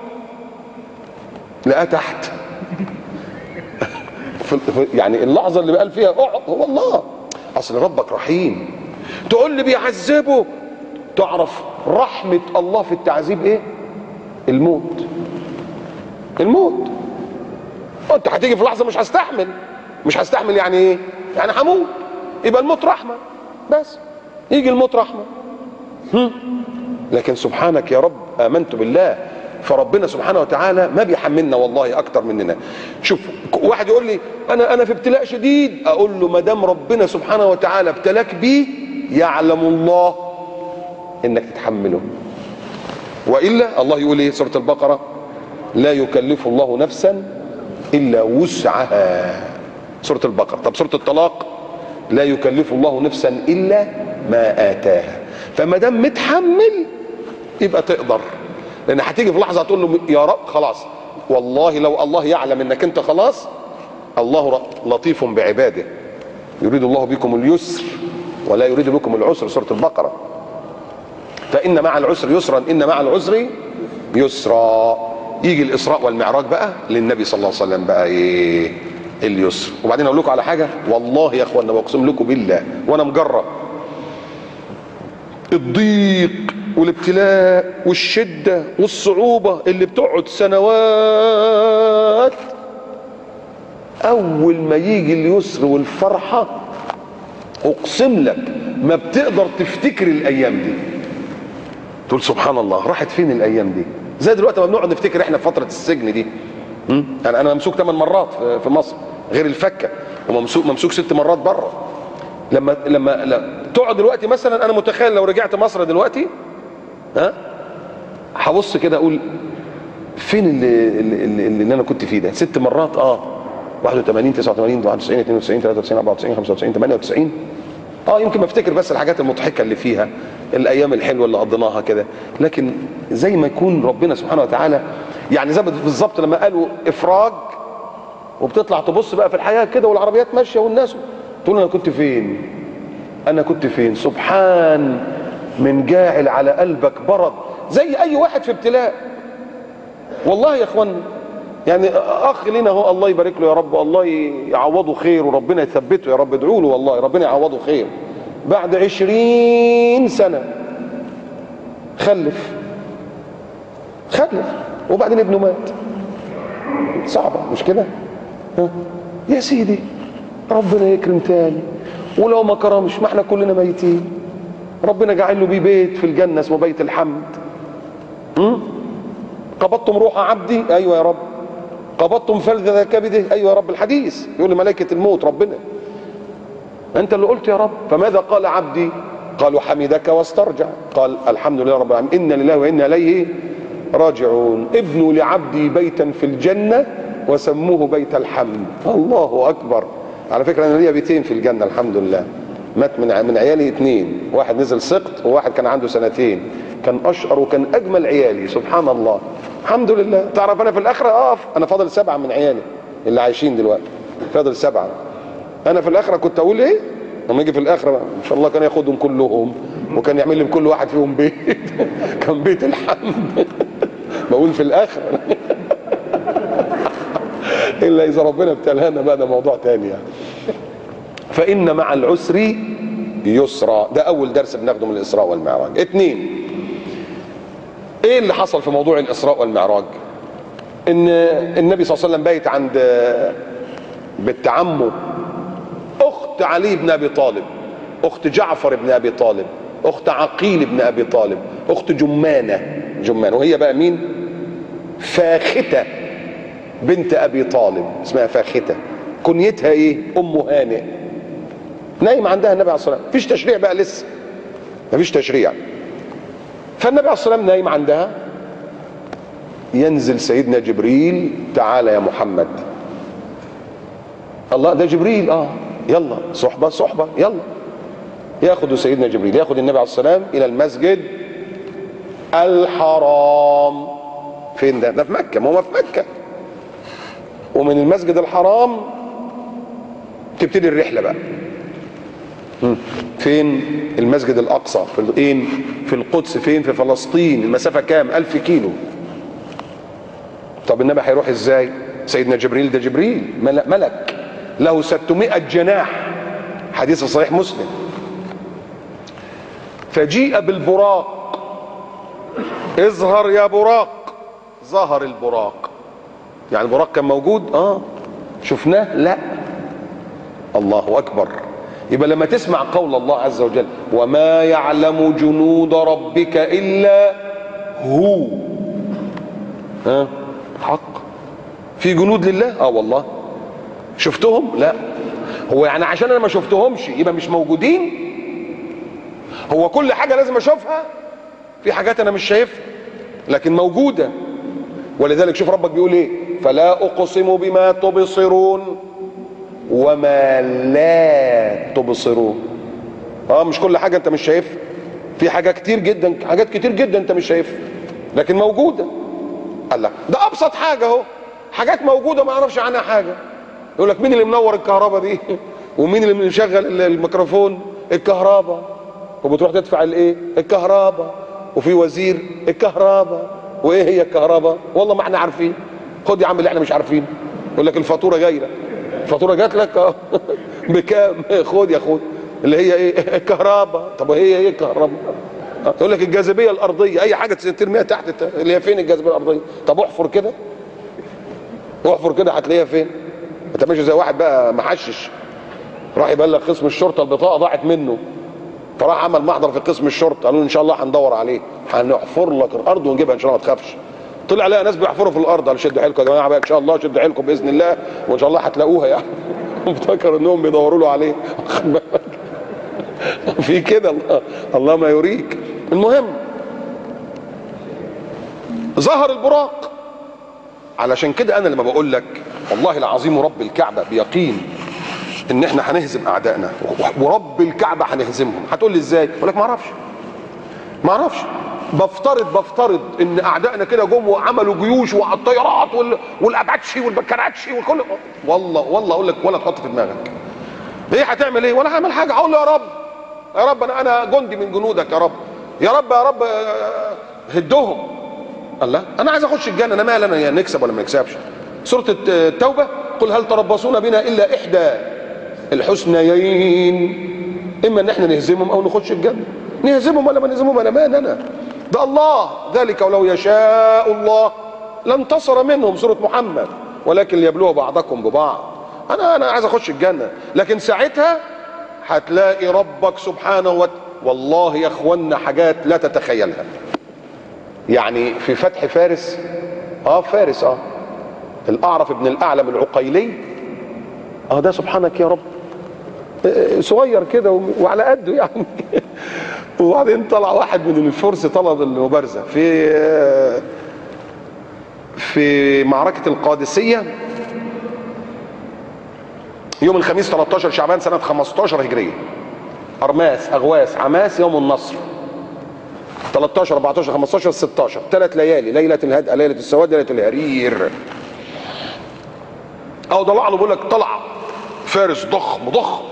لقاه تحت. يعني اللحظه اللي قال فيها اقعد، هو الله اصل ربك رحيم. تقول لي بيعذبه، تعرف رحمه الله في التعذيب ايه؟ الموت. انت هتيجي في لحظه مش هستحمل يعني ايه؟ يعني هموت، يبقى الموت رحمه، بس يجي الموت رحمه. لكن سبحانك يا رب امنت بالله، فربنا سبحانه وتعالى ما بيحملنا والله اكتر مننا. شوف واحد يقول لي انا في ابتلاء شديد، اقول له ما دام ربنا سبحانه وتعالى ابتلاك بيه يعلم الله انك تتحمله، والا الله يقول ايه؟ سوره البقره لا يكلف الله نفسا الا وسعها، سوره البقره. طب سوره الطلاق لا يكلف الله نفسا الا ما اتاها. فما دام متحمل يبقى تقدر، لان هتيجي في لحظه هتقول له يا رب خلاص، والله لو الله يعلم انك انت خلاص، الله لطيف بعباده يريد الله بكم اليسر ولا يريد بكم العسر، سوره البقره. فان مع العسر يسرا، ان مع العسر يسرا. يجي الاسراء والمعراج بقى للنبي صلى الله عليه وسلم بقى ايه؟ اليسر. وبعدين اقول لكم على حاجه والله يا اخوانا واقسم لكم بالله وانا مجرب، الضيق والابتلاء والشده والصعوبه اللي بتقعد سنوات، اول ما يجي اليسر والفرحه اقسم لك ما بتقدر تفتكر الايام دي، تقول سبحان الله راحت فين الايام دي؟ زي دلوقتي ما بنقعد نفتكر احنا في فتره السجن دي. انا ممسوك 8 مرات في مصر غير الفكه، وممسوك 6 مرات بره. لما تقعد دلوقتي مثلا، انا متخيل لو رجعت مصر دلوقتي هبص كده اقول فين اللي انا كنت فيه ده؟ 6 مرات 81 89 91 92 93 94 95 98 يمكن ما افتكر بس الحاجات المضحكه اللي فيها، الايام الحلوه اللي قضيناها كده. لكن زي ما يكون ربنا سبحانه وتعالى، يعني زي بالظبط لما قالوا افراج، وبتطلع تبص بقى في الحياه كده والعربيات ماشيه والناس، تقول انا كنت فين؟ سبحان من جاعل على قلبك برد، زي اي واحد في ابتلاء. والله يا اخوان يعني اخ لنا هو الله يبارك له يا رب، والله يعوضه خير وربنا يثبته يا رب، ادعوا له والله ربنا يعوضه خير. بعد 20 سنه خلف وبعدين ابنه مات. صعبه مش كده؟ يا سيدي ربنا يكرم تاني، ولو ما كرمش ما احنا كلنا ميتين. ربنا جعل له بيه بيت في الجنه اسمه بيت الحمد. قبضتم روح عبدي، ايوه يا رب. قبضتم فلذ كبده، ايوه يا رب. الحديث يقول لملائكه الموت ربنا انت اللي قلت يا رب. فماذا قال عبدي؟ قالوا حمدك واسترجع، قال الحمد لله رب العالمين، انا لله وانا اليه راجعون. ابنوا لعبدي بيتا في الجنه وسموه بيت الحمد. الله اكبر. على فكره انا ليا بيتين في الجنه الحمد لله، مات من عيالي 2، واحد نزل سقط وواحد كان عنده 2 سنين، كان اشقر وكان اجمل عيالي سبحان الله الحمد لله. تعرف انا في الاخره انا فاضل 7 من عيالي اللي عايشين دلوقتي، فاضل 7. انا في الاخره كنت اقول ايه لما يجي في الاخره؟ ان شاء الله كان ياخدهم كلهم وكان يعمل لي كل واحد فيهم بيت كان بيت الحمد. بقول في الاخره الا اذا ربنا ابتلانا بقى، ده موضوع تاني يعني. فان مع العسر يسرا، ده اول درس بناخده من الاسراء والمعراج. 2، ايه اللي حصل في موضوع الاسراء والمعراج؟ ان النبي صلى الله عليه وسلم بايت عند بنت عمه اخت علي بن ابي طالب، اخت جعفر بن ابي طالب، اخت عقيل بن ابي طالب، اخت جمانة. وهي بقى مين؟ فاختة بنت ابي طالب، اسمها فاختة. كنيتها ايه؟ ام هانئ. نايم عندها النبي عليه الصلاه والسلام، مفيش تشريع بقى لسه، مفيش تشريع. فالنبي عليه الصلاه والسلام نايم عندها، ينزل سيدنا جبريل: تعالى يا محمد. الله، ده جبريل، يلا صحبة يلا. ياخد سيدنا جبريل، ياخد النبي عليه الصلاه والسلام الى المسجد الحرام. فين ده؟ ده في مكة، ما هو في مكة. ومن المسجد الحرام تبتدي الرحلة بقى. فين؟ المسجد الأقصى في القدس. فين؟ في فلسطين. المسافة كام؟ 1000 كيلو. طب النبي هيروح ازاي؟ سيدنا جبريل، ده جبريل ملك له 600 جناح، حديث صحيح مسلم. فجيء بالبراق: اظهر يا براق. ظهر البراق. يعني البراق كان موجود؟ شفناه؟ لا. الله اكبر. يبقى لما تسمع قول الله عز وجل: وما يعلم جنود ربك الا هو، حق، في جنود لله. والله شفتهم؟ لا. هو يعني عشان انا ما شفتهمش يبقى مش موجودين؟ هو كل حاجه لازم اشوفها؟ في حاجات انا مش شايفها لكن موجوده. ولذلك شوف ربك بيقول ايه: فلا اقسم بما تبصرون وما لا تبصرون. مش كل حاجه انت مش شايفها، في حاجات كتير جدا انت مش شايفها لكن موجوده. الله، ده ابسط حاجه اهو، حاجات موجوده ما اعرفش عنها حاجه. يقول لك مين اللي منور الكهرباء دي؟ ومين اللي مشغل الميكروفون؟ الكهرباء. وبتروح تدفع الايه؟ الكهرباء. وفي وزير الكهرباء. وايه هي الكهرباء؟ والله ما احنا عارفين. خد يا عم اللي احنا مش عارفين. يقول لك الفاتوره جايه لك. الفاتوره جات لك بكام؟ خد يا خد اللي هي ايه؟ الكهرباء. طب هي ايه الكهرباء؟ يقول لك الجاذبيه الارضيه، اي حاجه ترميها تحت اللي هي فين الجاذبيه الارضيه؟ طب احفر كده، احفر كده هتلاقيها فين؟ انت ماشي زي واحد بقى محشش راح يبلغ قسم الشرطه البطاقه ضاعت منه، فراح عمل محضر في قسم الشرطه، قالوا له ان شاء الله هندور عليه، هنحفر لك الارض ونجيبها ان شاء الله ما تخافش. طلع لقى ناس بيحفروا في الارض، قال شدوا حيلكم يا جماعه بقى ان شاء الله، شدوا حيلكم باذن الله وان شاء الله هتلاقوها يعني. افتكر انهم بيدوروا له عليه. في كده الله ما يريك. المهم ظهر البراق. علشان كده انا لما بقول لك والله العظيم ورب الكعبه بيقين ان احنا هنهزم اعدائنا ورب الكعبه هنهزمهم، هتقول لي ازاي؟ اقول لك ما اعرفش. بفترض ان اعدائنا كده جم وعملوا جيوش والطيارات والاباتشي والبكراتشي وكل، والله اقول لك ولا تحط في دماغك. ايه هتعمل ايه؟ ولا هعمل حاجه. اقول له يا رب انا جندي من جنودك، يا رب هدهم. الله، انا عايز اخش الجنه، انا مالي انا نكسب ولا ما نكسبش. سوره التوبه: قل هل تربصون بنا الا احدى الحسنيين، اما ان احنا نهزمهم او نخش الجنه. نهزمهم ولا ما نهزمهم انا مالي انا، ده الله. ذلك ولو يشاء الله لانتصر منهم، سوره محمد، ولكن ليبلو بعضكم ببعض. انا عايز اخش الجنه، لكن ساعتها هتلاقي ربك سبحانه والله يا اخوانا حاجات لا تتخيلها. يعني في فتح فارس، فارس، الاعرف ابن الاعلم العقيلي، ده سبحانك يا رب صغير كده وعلى قده يعني. وبعدين طلع واحد من الفرس طلب المبارزه في معركه القادسيه يوم الخميس 13 شعبان سنه 15 هجريه. اغواس عماس يوم النصر 13 14 15 16 3 ليالي، ليله الهدأ، ليله السواد، ليله الهرير. طلع له بيقول لك طلع فارس ضخم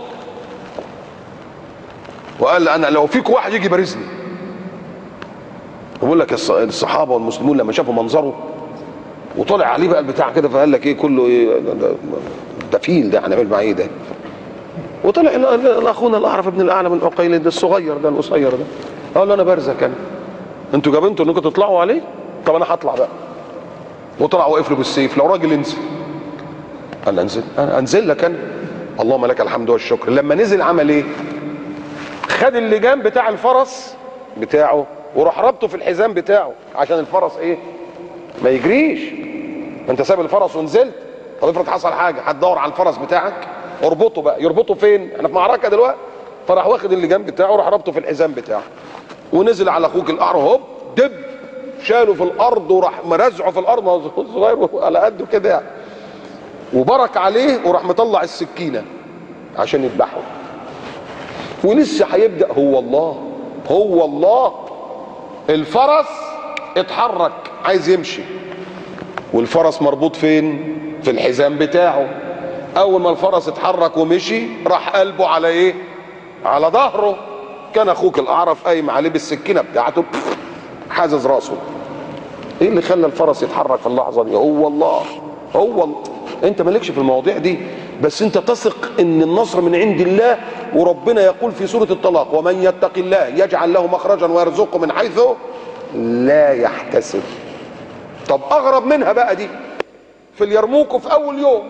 وقال انا لو فيكم واحد يجي يبارزني. بيقول لك الصحابه والمسلمون لما شافوا منظره وطلع عليه بقى البتاع كده، فقال لك ايه كله ايه ده فيل، ده هنعمل معاه ايه ده؟ وطلع اخونا الاعرف ابن الاعلم من عقيل ده الصغير ده القصير ده، قال له انا بارزك انا، انتوا جابنتوا انكم تطلعوا عليه، طب انا هطلع بقى. وطلع واقف له بالسيف: لو راجل انزل. قال انزل لك انا. اللهم لك الحمد والشكر. لما نزل عمل ايه؟ خد اللجام بتاع الفرس بتاعه وراح ربطه في الحزام بتاعه عشان الفرس ايه؟ ما يجريش. انت ساب الفرس ونزلت، طب افرض حصل حاجه هتدور على الفرس بتاعك، اربطه بقى. يربطه فين؟ احنا في معركه دلوقتي. فراح واخد اللجام بتاعه وراح ربطه في الحزام بتاعه ونزل على اخوك الاعرج، هوب دب شاله في الارض وراح مرزعه في الارض، هو صغير على قده كده يعني، وبرك عليه وراح مطلع السكينه عشان يذبحه. ولسه هيبدا هو الله الفرس اتحرك عايز يمشي، والفرس مربوط فين؟ في الحزام بتاعه. اول ما الفرس اتحرك ومشي راح قلبه على ايه؟ على ظهره. كان اخوك الاعرف قايم عليه بالسكينه بتاعته حازز راسه. ايه اللي خلى الفرس يتحرك في اللحظه دي؟ هو الله. انت مالكش في المواضيع دي، بس انت تثق ان النصر من عند الله. وربنا يقول في سوره الطلاق: ومن يتق الله يجعل له مخرجا ويرزقه من حيث لا يحتسب. طب اغرب منها بقى دي في اليرموك وفي اول يوم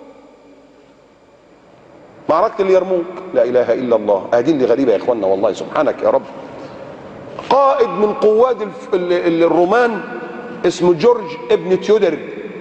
معركه اليرموك. لا اله الا الله. ادي اللي غريبه يا اخوانا والله، سبحانك يا رب. قائد من قواد الرومان اسمه جورج ابن تيودر،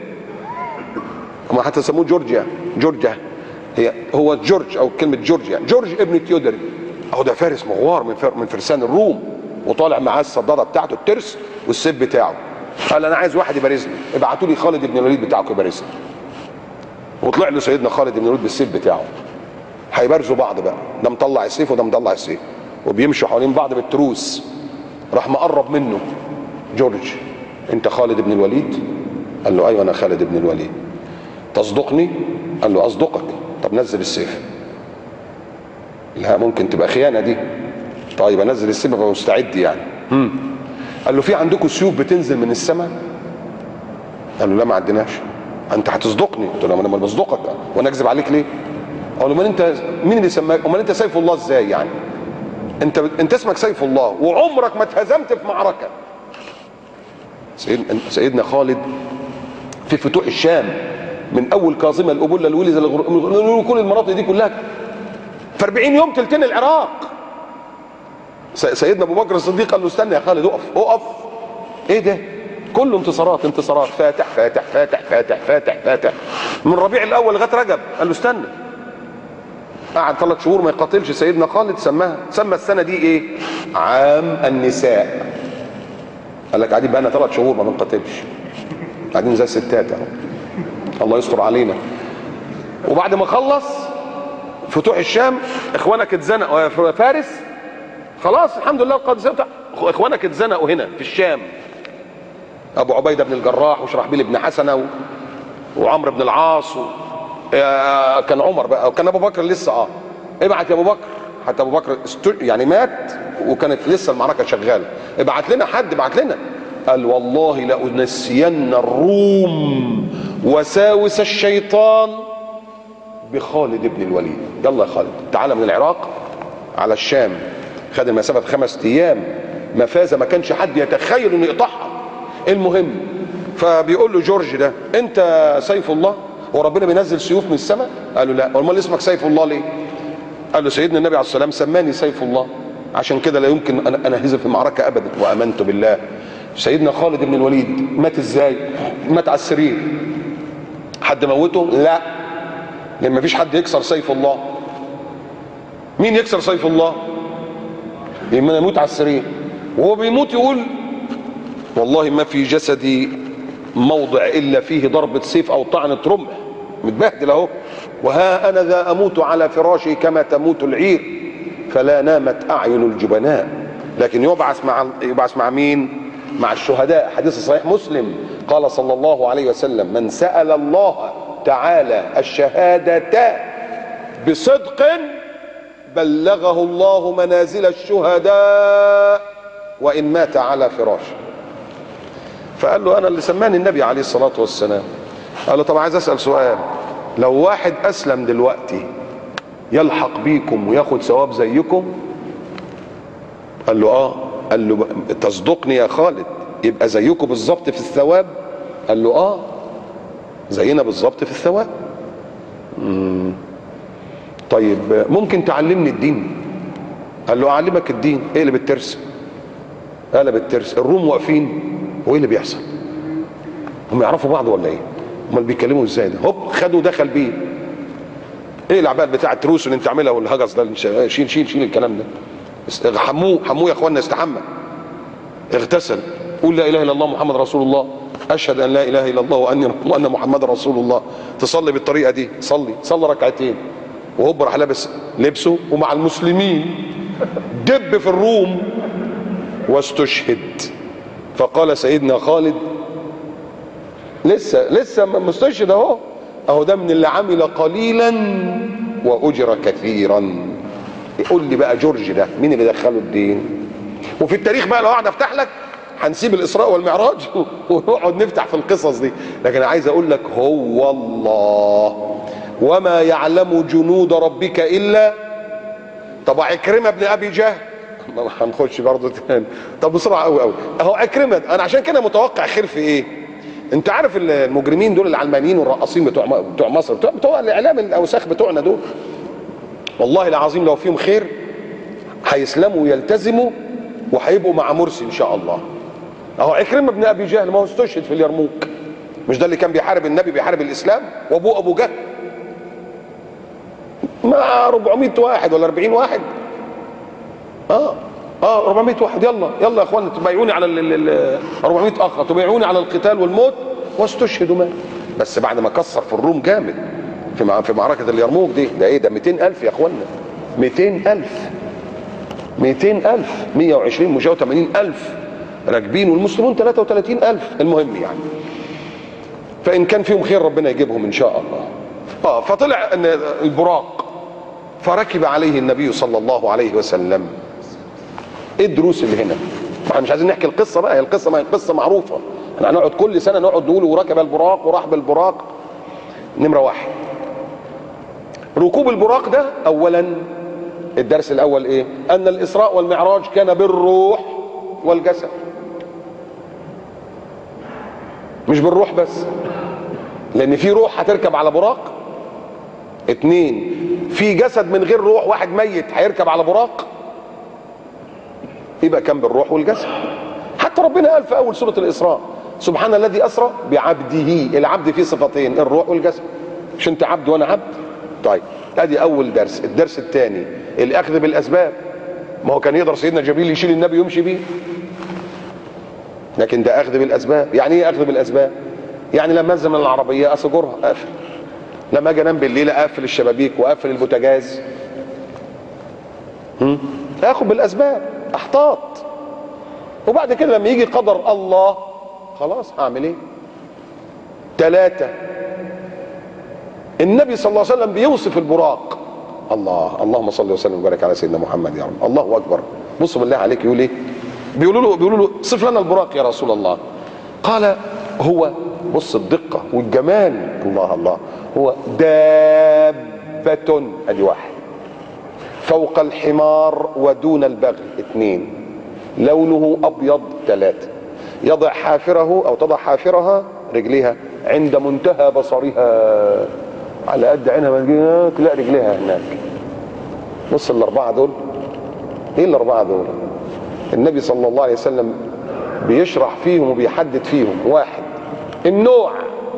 هم حتى سموه جورجيا هو جورج، او كلمه جورجيا. جورج ابن تيودر اهو ده فارس مغوار من فرسان الروم، وطالع معاه الصداده بتاعته الترس والسيف بتاعه. قال انا عايز واحد يبارزني، ابعتوا لي خالد بن الوليد بتاعكم يبارزني. وطلع له سيدنا خالد بن الوليد بالسيف بتاعه. هيبارزوا بعض بقى، ده مطلع السيف وده مطلع السيف، وبيمشوا حوالين بعض بالتروس. راح مقرب منه جورج: انت خالد بن الوليد؟ قال له ايوه انا خالد بن الوليد. تصدقني؟ قال له اصدقك. طب نزل السيف. لا ممكن تبقى خيانه دي. طيب انزل السيف ابقى مستعد يعني. قال له في عندكم سيوف بتنزل من السماء؟ قال له لا ما عندناش. انت هتصدقني؟ قلت له انا ما بصدقك وانا اكذب عليك ليه؟ قال له امال انت مين اللي سماك؟ امال انت سيف الله ازاي يعني؟ انت اسمك سيف الله وعمرك ما اتهزمت في معركه. سيدنا خالد في فتوح الشام من اول كاظمه الابوله الوليزه كل المناطق دي كلها في 40 يوم تلتين العراق. سيدنا ابو بكر الصديق قال له استنى يا خالد، اقف. ايه ده؟ كله انتصارات، فاتح فاتح فاتح فاتح فاتح فاتح من ربيع الاول لغايه رجب. قال له استنى. قعد 3 شهور ما يقاتلش سيدنا خالد. سمى السنه دي ايه؟ عام النساء. قال لك قاعدين بقى لنا 3 شهور ما بنقاتلش، قاعدين زي الستات اهو، الله يستر علينا. وبعد ما خلص فتوح الشام اخوانك اتزنقوا يا فارس، خلاص الحمد لله القادسيه بتاع اخوانك اتزنقوا هنا في الشام. ابو عبيده بن الجراح وشرحبيل بن حسنه وعمرو بن العاص كان عمر بقى، وكان ابو بكر لسه ابعت يا ابو بكر. حتى ابو بكر يعني مات وكانت لسه المعركه شغاله. ابعت لنا حد، ابعت لنا. قال والله لأنسين الروم وساوس الشيطان بخالد بن الوليد. يلا يا خالد تعالى من العراق على الشام. خد المسافه في 5 ايام، مفازه ما كانش حد يتخيل انه يقطعها. المهم فبيقول له جورج ده انت سيف الله؟ هو ربنا بينزل سيوف من السماء؟ قال له لا. امال اسمك سيف الله ليه؟ قال له سيدنا النبي عليه الصلاه والسلام سماني سيف الله، عشان كده لا يمكن انا انهزم في المعركه ابدا. وامنت بالله. سيدنا خالد بن الوليد مات ازاي؟ مات على السرير. حد موته؟ لا، لان مفيش حد يكسر سيف الله. مين يكسر سيف الله؟ لما يموت على السرير. وهو بيموت يقول والله ما في جسدي موضع الا فيه ضربة سيف او طعنة رمح، متبهدل اهو. وها انا ذا اموت على فراشي كما تموت العير، فلا نامت اعين الجبناء. لكن يبعث مع مين؟ مع الشهداء. حديث صحيح مسلم قال صلى الله عليه وسلم: من سأل الله تعالى الشهادة بصدق بلغه الله منازل الشهداء وإن مات على فراشه. فقال له أنا اللي سماني النبي عليه الصلاة والسلام. قال له طب عايز أسأل سؤال، لو واحد أسلم دلوقتي يلحق بيكم وياخد ثواب زيكم؟ قال له قال له تصدقني يا خالد يبقى زيكم بالظبط في الثواب؟ قال له زينا بالظبط في الثواب. طيب ممكن تعلمني الدين؟ قال له اعلمك الدين. اقلب الترس. قلب الترس، الروم واقفين، وايه اللي بيحصل؟ هم يعرفوا بعض ولا ايه؟ امال بيتكلموا ازاي ده؟ هوب خدوا دخل بيه. اقلع بقى بتاع التروس اللي انت عاملها والهجس ده، شيل شيل شيل الكلام ده. حموه يا اخوانا، استحمى، اغتسل، قول لا اله الا الله محمد رسول الله، اشهد ان لا اله الا الله وان محمد رسول الله. تصلي بالطريقه دي، صلي ركعتين، وهوب راح لابس لبسه ومع المسلمين دب في الروم واستشهد. فقال سيدنا خالد لسه مستشهد اهو ده من اللي عمل قليلا واجر كثيرا. يقول لي بقى جورج ده مين اللي دخله الدين؟ وفي التاريخ بقى لو قاعد افتح لك هنسيب الاسراء والمعراج ونقعد نفتح في القصص دي، لكن انا عايز اقول لك هو الله وما يعلم جنود ربك الا. طب عكرمه بن ابي جهل، هنخش برضه تاني. طب بسرعه قوي اهو عكرمه، انا عشان كده متوقع خير في ايه؟ انت عارف المجرمين دول العلمانيين والرقاصين بتوع مصر، بتوع الاعلام الاوساخ بتوعنا دول، والله العظيم لو فيهم خير هيسلموا ويلتزموا وهيبقوا مع مرسي ان شاء الله. اهو عكرمه بن ابي جهل ما هو استشهد في اليرموك، مش ده اللي كان بيحارب النبي، بيحارب الاسلام، وابوه ابو جهل مع 400 واحد ولا 40 واحد. 400 واحد. يلا يا اخوانا تبايعوني على 400 اخ تبايعوني على القتال والموت، واستشهدوا مات. بس بعد ما كسر في الروم جامد في معركه اليرموك دي. ده ايه ده؟ 200,000 يا اخوانا، 200,000 120 مجاوب 80,000 راكبين، والمسلمون 33,000. المهم يعني فان كان فيهم خير ربنا يجيبهم ان شاء الله. فطلع ان البراق، فركب عليه النبي صلى الله عليه وسلم. ايه الدروس اللي هنا؟ احنا مش عايزين نحكي القصه بقى، هي القصه ما هي قصه معروفه، احنا هنقعد كل سنه نقعد نقول وركب البراق وراح بالبراق. نمره واحد، ركوب البراق ده اولا الدرس الاول ايه؟ ان الاسراء والمعراج كان بالروح والجسد، مش بالروح بس، لان في روح هتركب على براق. اتنين، في جسد من غير روح، واحد ميت هيركب على براق، يبقى كان بالروح والجسد. حتى ربنا قال في اول سوره الاسراء سبحان الذي اسرى بعبده. العبد فيه صفتين، الروح والجسد. مش انت عبد وانا عبد؟ طيب ادي اول درس. الدرس الثاني الاخذ بالاسباب. ما هو كان يقدر سيدنا جبريل يشيل النبي ويمشي بيه، لكن ده اخذ بالاسباب. يعني ايه اخذ بالاسباب؟ يعني لما انزل من العربيه اسجرها، اقفل. لما اجي انام بالليل اقفل الشبابيك واقفل البوتاجاز. اخذ بالاسباب، احتاط. وبعد كده لما يجي قدر الله خلاص هعمل ايه؟ 3، النبي صلى الله عليه وسلم بيوصف البراق. اللهم صل وسلم وبارك على سيدنا محمد يا رب. الله اكبر. بصوا بالله عليك يقول ايه؟ بيقولوا له صف لنا البراق يا رسول الله. قال هو، بص الدقه والجمال، الله هو دابة، ادي واحد، فوق الحمار ودون البغل، 2، لونه ابيض، 3، يضع حافره او تضع حافرها رجليها عند منتهى بصرها، على قد عينها ما تلاقي رجليها هناك. بص الاربعه دول، ايه الاربعه دول؟ النبي صلى الله عليه وسلم بيشرح فيهم وبيحدد فيهم. واحد، النوع،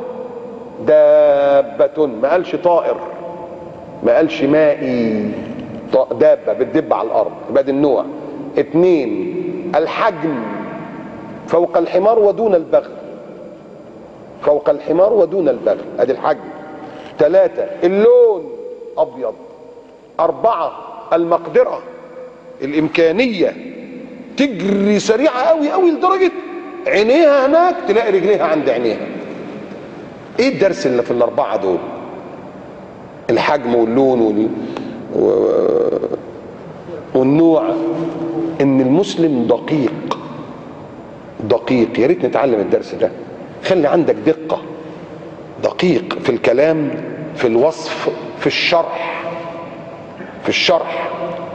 دابة، ما قالش طائر، ما قالش مائي، دابة بتدب على الارض، يبقى ده النوع. 2، الحجم، فوق الحمار ودون البغل، فوق الحمار ودون البغل، ادي الحجم. 3، اللون ابيض. 4، المقدرة، الامكانية، تجري سريعة قوي قوي لدرجة عينيها هناك تلاقي رجليها عند عينيها. ايه الدرس اللي في الاربعة دول؟ الحجم واللون والنوع. ان المسلم دقيق. يا ريت نتعلم الدرس ده. خلي عندك دقة، دقيق في الكلام، في الوصف، في الشرح.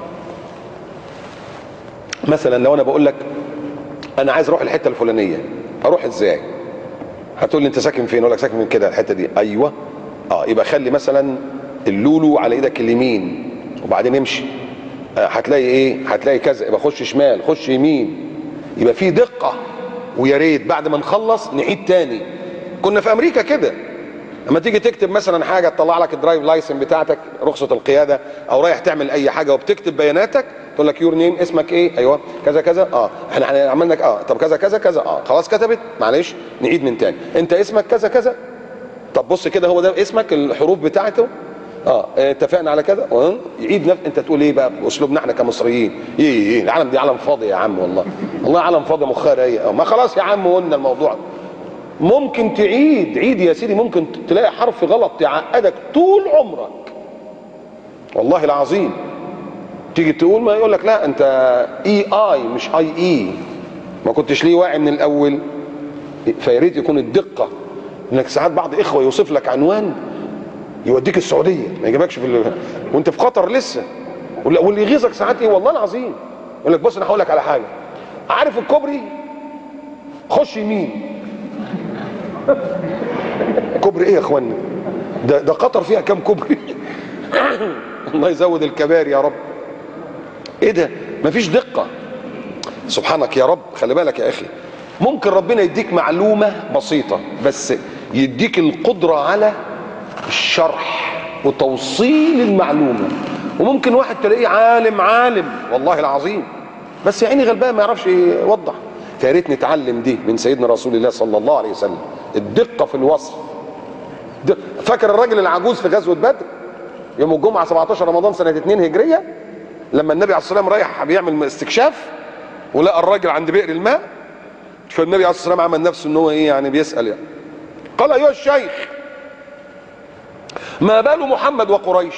مثلا لو انا بقول لك انا عايز اروح الحته الفلانيه، اروح ازاي؟ هتقول لي انت ساكن فين؟ اقول لك ساكن من كده الحته دي. ايوه. يبقى خلي مثلا اللولو على ايدك اليمين وبعدين امشي، هتلاقي ايه؟ هتلاقي كذا، يبقى خش شمال، خش يمين، يبقى في دقه. ويا ريت بعد ما نخلص نعيد تاني. كنا في امريكا كده، لما تيجي تكتب مثلا حاجه تطلع لك الدرايف لايسن بتاعتك، رخصه القياده، او رايح تعمل اي حاجه وبتكتب بياناتك، تقول لك يور نيم، اسمك ايه؟ ايوه كذا كذا، احنا عملنا لك طب كذا كذا كذا، خلاص كتبت، معلش نعيد من تاني. انت اسمك كذا كذا، طب بص كده هو ده اسمك، الحروف بتاعته، اتفقنا على كذا، يعيد نفس. انت تقول ايه بقى باسلوبنا احنا كمصريين؟ ايه العالم دي عالم فاضي يا عم، والله عالم فاضي، مخها رايق. ما خلاص يا عم قلنا الموضوع. ممكن عيد يا سيدي، ممكن تلاقي حرف غلط يعقدك طول عمرك، والله العظيم. تيجي تقول، ما يقول لك لا انت اي مش اي، ما كنتش ليه واعي من الاول. فيا ريت يكون الدقه، انك ساعات بعض اخوه يوصف لك عنوان يوديك السعوديه، ما يجيبكش وانت في قطر لسه. واللي يغيظك ساعات ايه والله العظيم، يقول لك بص انا هقول لك على حاجه، عارف الكوبري؟ خش يمين. كوبري ايه يا اخوانا؟ ده قطر فيها كام كوبري؟ الله يزود الكبار يا رب. ايه ده؟ مفيش دقه. سبحانك يا رب. خلي بالك يا اخي، ممكن ربنا يديك معلومه بسيطه بس يديك القدره على الشرح وتوصيل المعلومه. وممكن واحد تلاقيه عالم والله العظيم، بس يا عيني غلبان ما يعرفش يوضح. فيا ريت نتعلم دي من سيدنا رسول الله صلى الله عليه وسلم، الدقه في الوصف. فاكر الراجل العجوز في غزوه بدر يوم الجمعه 17 رمضان سنه 2 هجريه، لما النبي عليه الصلاه والسلام رايح بيعمل استكشاف ولقى الراجل عند بئر الماء، فالنبي عليه الصلاه والسلام عمل نفسه ان هو ايه يعني بيسال يعني. قال ايها الشيخ ما بال محمد وقريش؟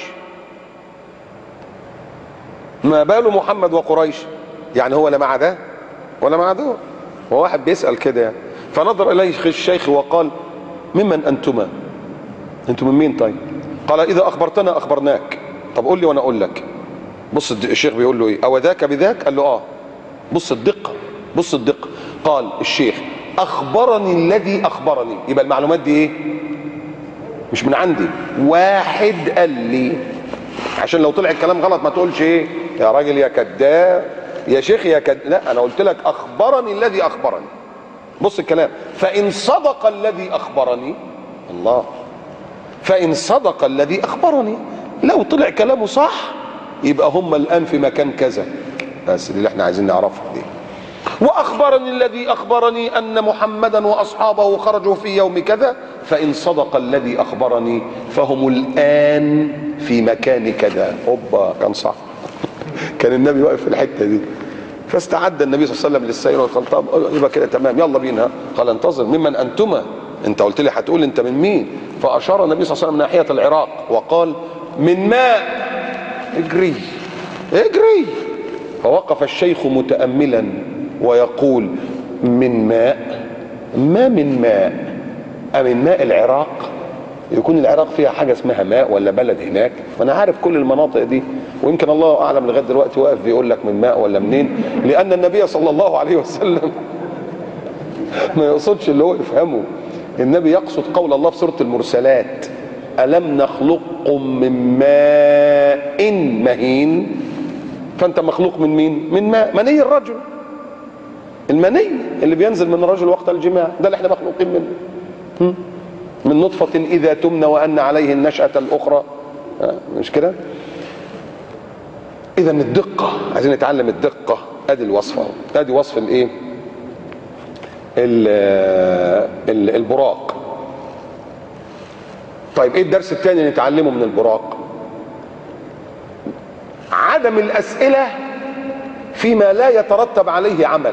ما بال محمد وقريش؟ يعني هو لا مع ده ولا مع ده، هو واحد بيسال كده يعني. فنظر اليه الشيخ وقال ممن انتما؟ انتم من مين طيب؟ قال اذا اخبرتنا اخبرناك. طب قول لي وانا اقول لك. بص الشيخ بيقول له ايه؟ او ذاك بذاك؟ قال له بص الدقه، بص الدقه. قال الشيخ اخبرني الذي اخبرني. يبقى المعلومات دي ايه؟ مش من عندي، واحد قال لي. عشان لو طلع الكلام غلط ما تقولش ايه يا راجل يا كذاب يا شيخ يا لا، انا قلت لك اخبرني الذي اخبرني. بص الكلام، فان صدق الذي اخبرني، الله، فان صدق الذي اخبرني، لو طلع كلامه صح يبقى هم الان في مكان كذا. بس اللي احنا عايزين نعرفه دي. واخبرني الذي اخبرني ان محمدا واصحابه خرجوا في يوم كذا، فان صدق الذي اخبرني فهم الان في مكان كذا. اوبا، كان صح. كان النبي واقف في الحته دي. فاستعد النبي صلى الله عليه وسلم للسير وقال طب يبقى كده تمام، يلا بينا. قال انتظر، ممن انتما؟ انت قلت لي هتقول انت من مين. فاشار النبي صلى الله عليه وسلم ناحيه العراق وقال من ماء. اجري اجري. فوقف الشيخ متاملا ويقول من ماء؟ ما من ماء؟ أمن ماء العراق؟ يكون العراق فيها حاجة اسمها ماء ولا بلد هناك؟ وأنا عارف كل المناطق دي، ويمكن الله أعلم لغاية دلوقتي واقف بيقول لك من ماء ولا منين، لأن النبي صلى الله عليه وسلم ما يقصدش اللي هو يفهمه. النبي يقصد قول الله في سورة المرسلات ألم نخلقكم من ماء مهين؟ فأنت مخلوق من مين؟ من ماء، مني الرجل، المني اللي بينزل من الرجل وقت الجماع، ده اللي احنا مخلوقين منه. من نطفة إذا تمنى وأن عليه النشأة الأخرى، مش كده؟ إذا الدقة، عايزين نتعلم الدقة. أدي الوصفة، أدي وصف الإيه؟ البراق. طيب إيه الدرس الثاني نتعلمه من البراق؟ عدم الأسئلة فيما لا يترتب عليه عمل.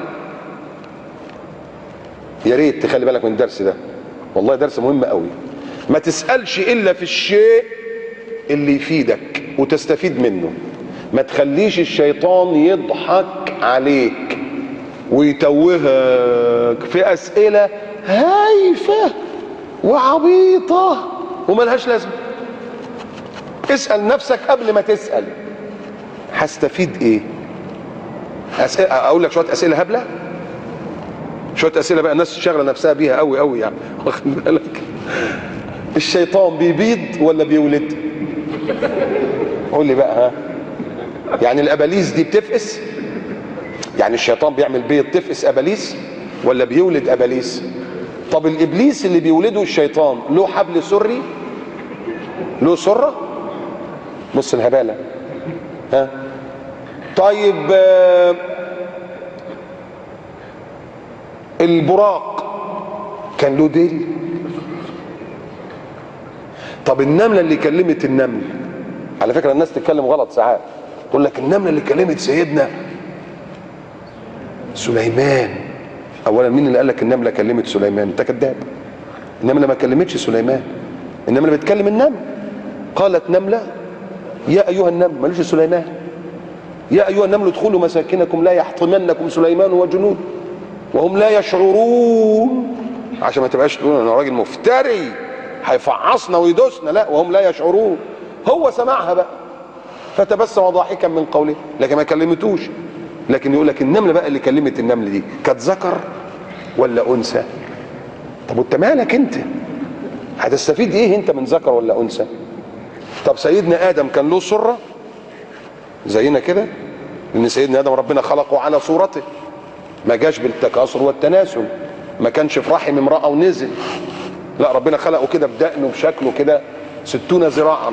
يا ريت تخلي بالك من الدرس ده، والله درس مهم قوي. ما تسألش إلا في الشيء اللي يفيدك وتستفيد منه. ما تخليش الشيطان يضحك عليك ويتوهك في أسئلة هايفة وعبيطة وملهاش لازمة. اسأل نفسك قبل ما تسأل هستفيد ايه؟ اقول لك شوية أسئلة هبلة، شوية أسئلة بقى الناس شغلة نفسها بيها قوي قوي يعني، واخد بالك؟ الشيطان بيبيض ولا بيولد؟ قول لي بقى، ها؟ يعني الاباليس دي بتفقس؟ يعني الشيطان بيعمل بيض تفقس اباليس ولا بيولد اباليس؟ طب الابليس اللي بيولده الشيطان له حبل سري؟ له سره؟ بص الهباله. ها؟ طيب البراق كان له ديل؟ طب النمله اللي كلمت النمل، على فكره الناس تتكلم غلط ساعات، تقول لك النمله اللي كلمت سيدنا سليمان. اولا مين اللي قال لك النمله كلمت سليمان؟ انت كذاب. النمله ما كلمتش سليمان، النمله بتكلم النمل. قالت نمله يا ايها النمل، مالوش سليمان. يا ايها النمل ادخلوا مساكنكم لا يحطمنكم سليمان وجنود وهم لا يشعرون، عشان ما تبقاش تقول انا راجل مفتري هيفعصنا ويدوسنا، لا، وهم لا يشعرون. هو سمعها بقى فتبسم ضاحكا من قوله، لكن ما كلمتوش. لكن يقول لك النمله بقى اللي كلمت النمل دي كانت ذكر ولا انثى؟ طب وانت مالك انت؟ هتستفيد ايه انت من ذكر ولا انثى؟ طب سيدنا ادم كان له سره زينا كده؟ لان سيدنا ادم ربنا خلقه على صورته، ما جاش بالتكاثر والتناسل، ما كانش في رحم امراه ونزل، لا، ربنا خلقه كده بدقنه بشكله كده 60 ذراعا.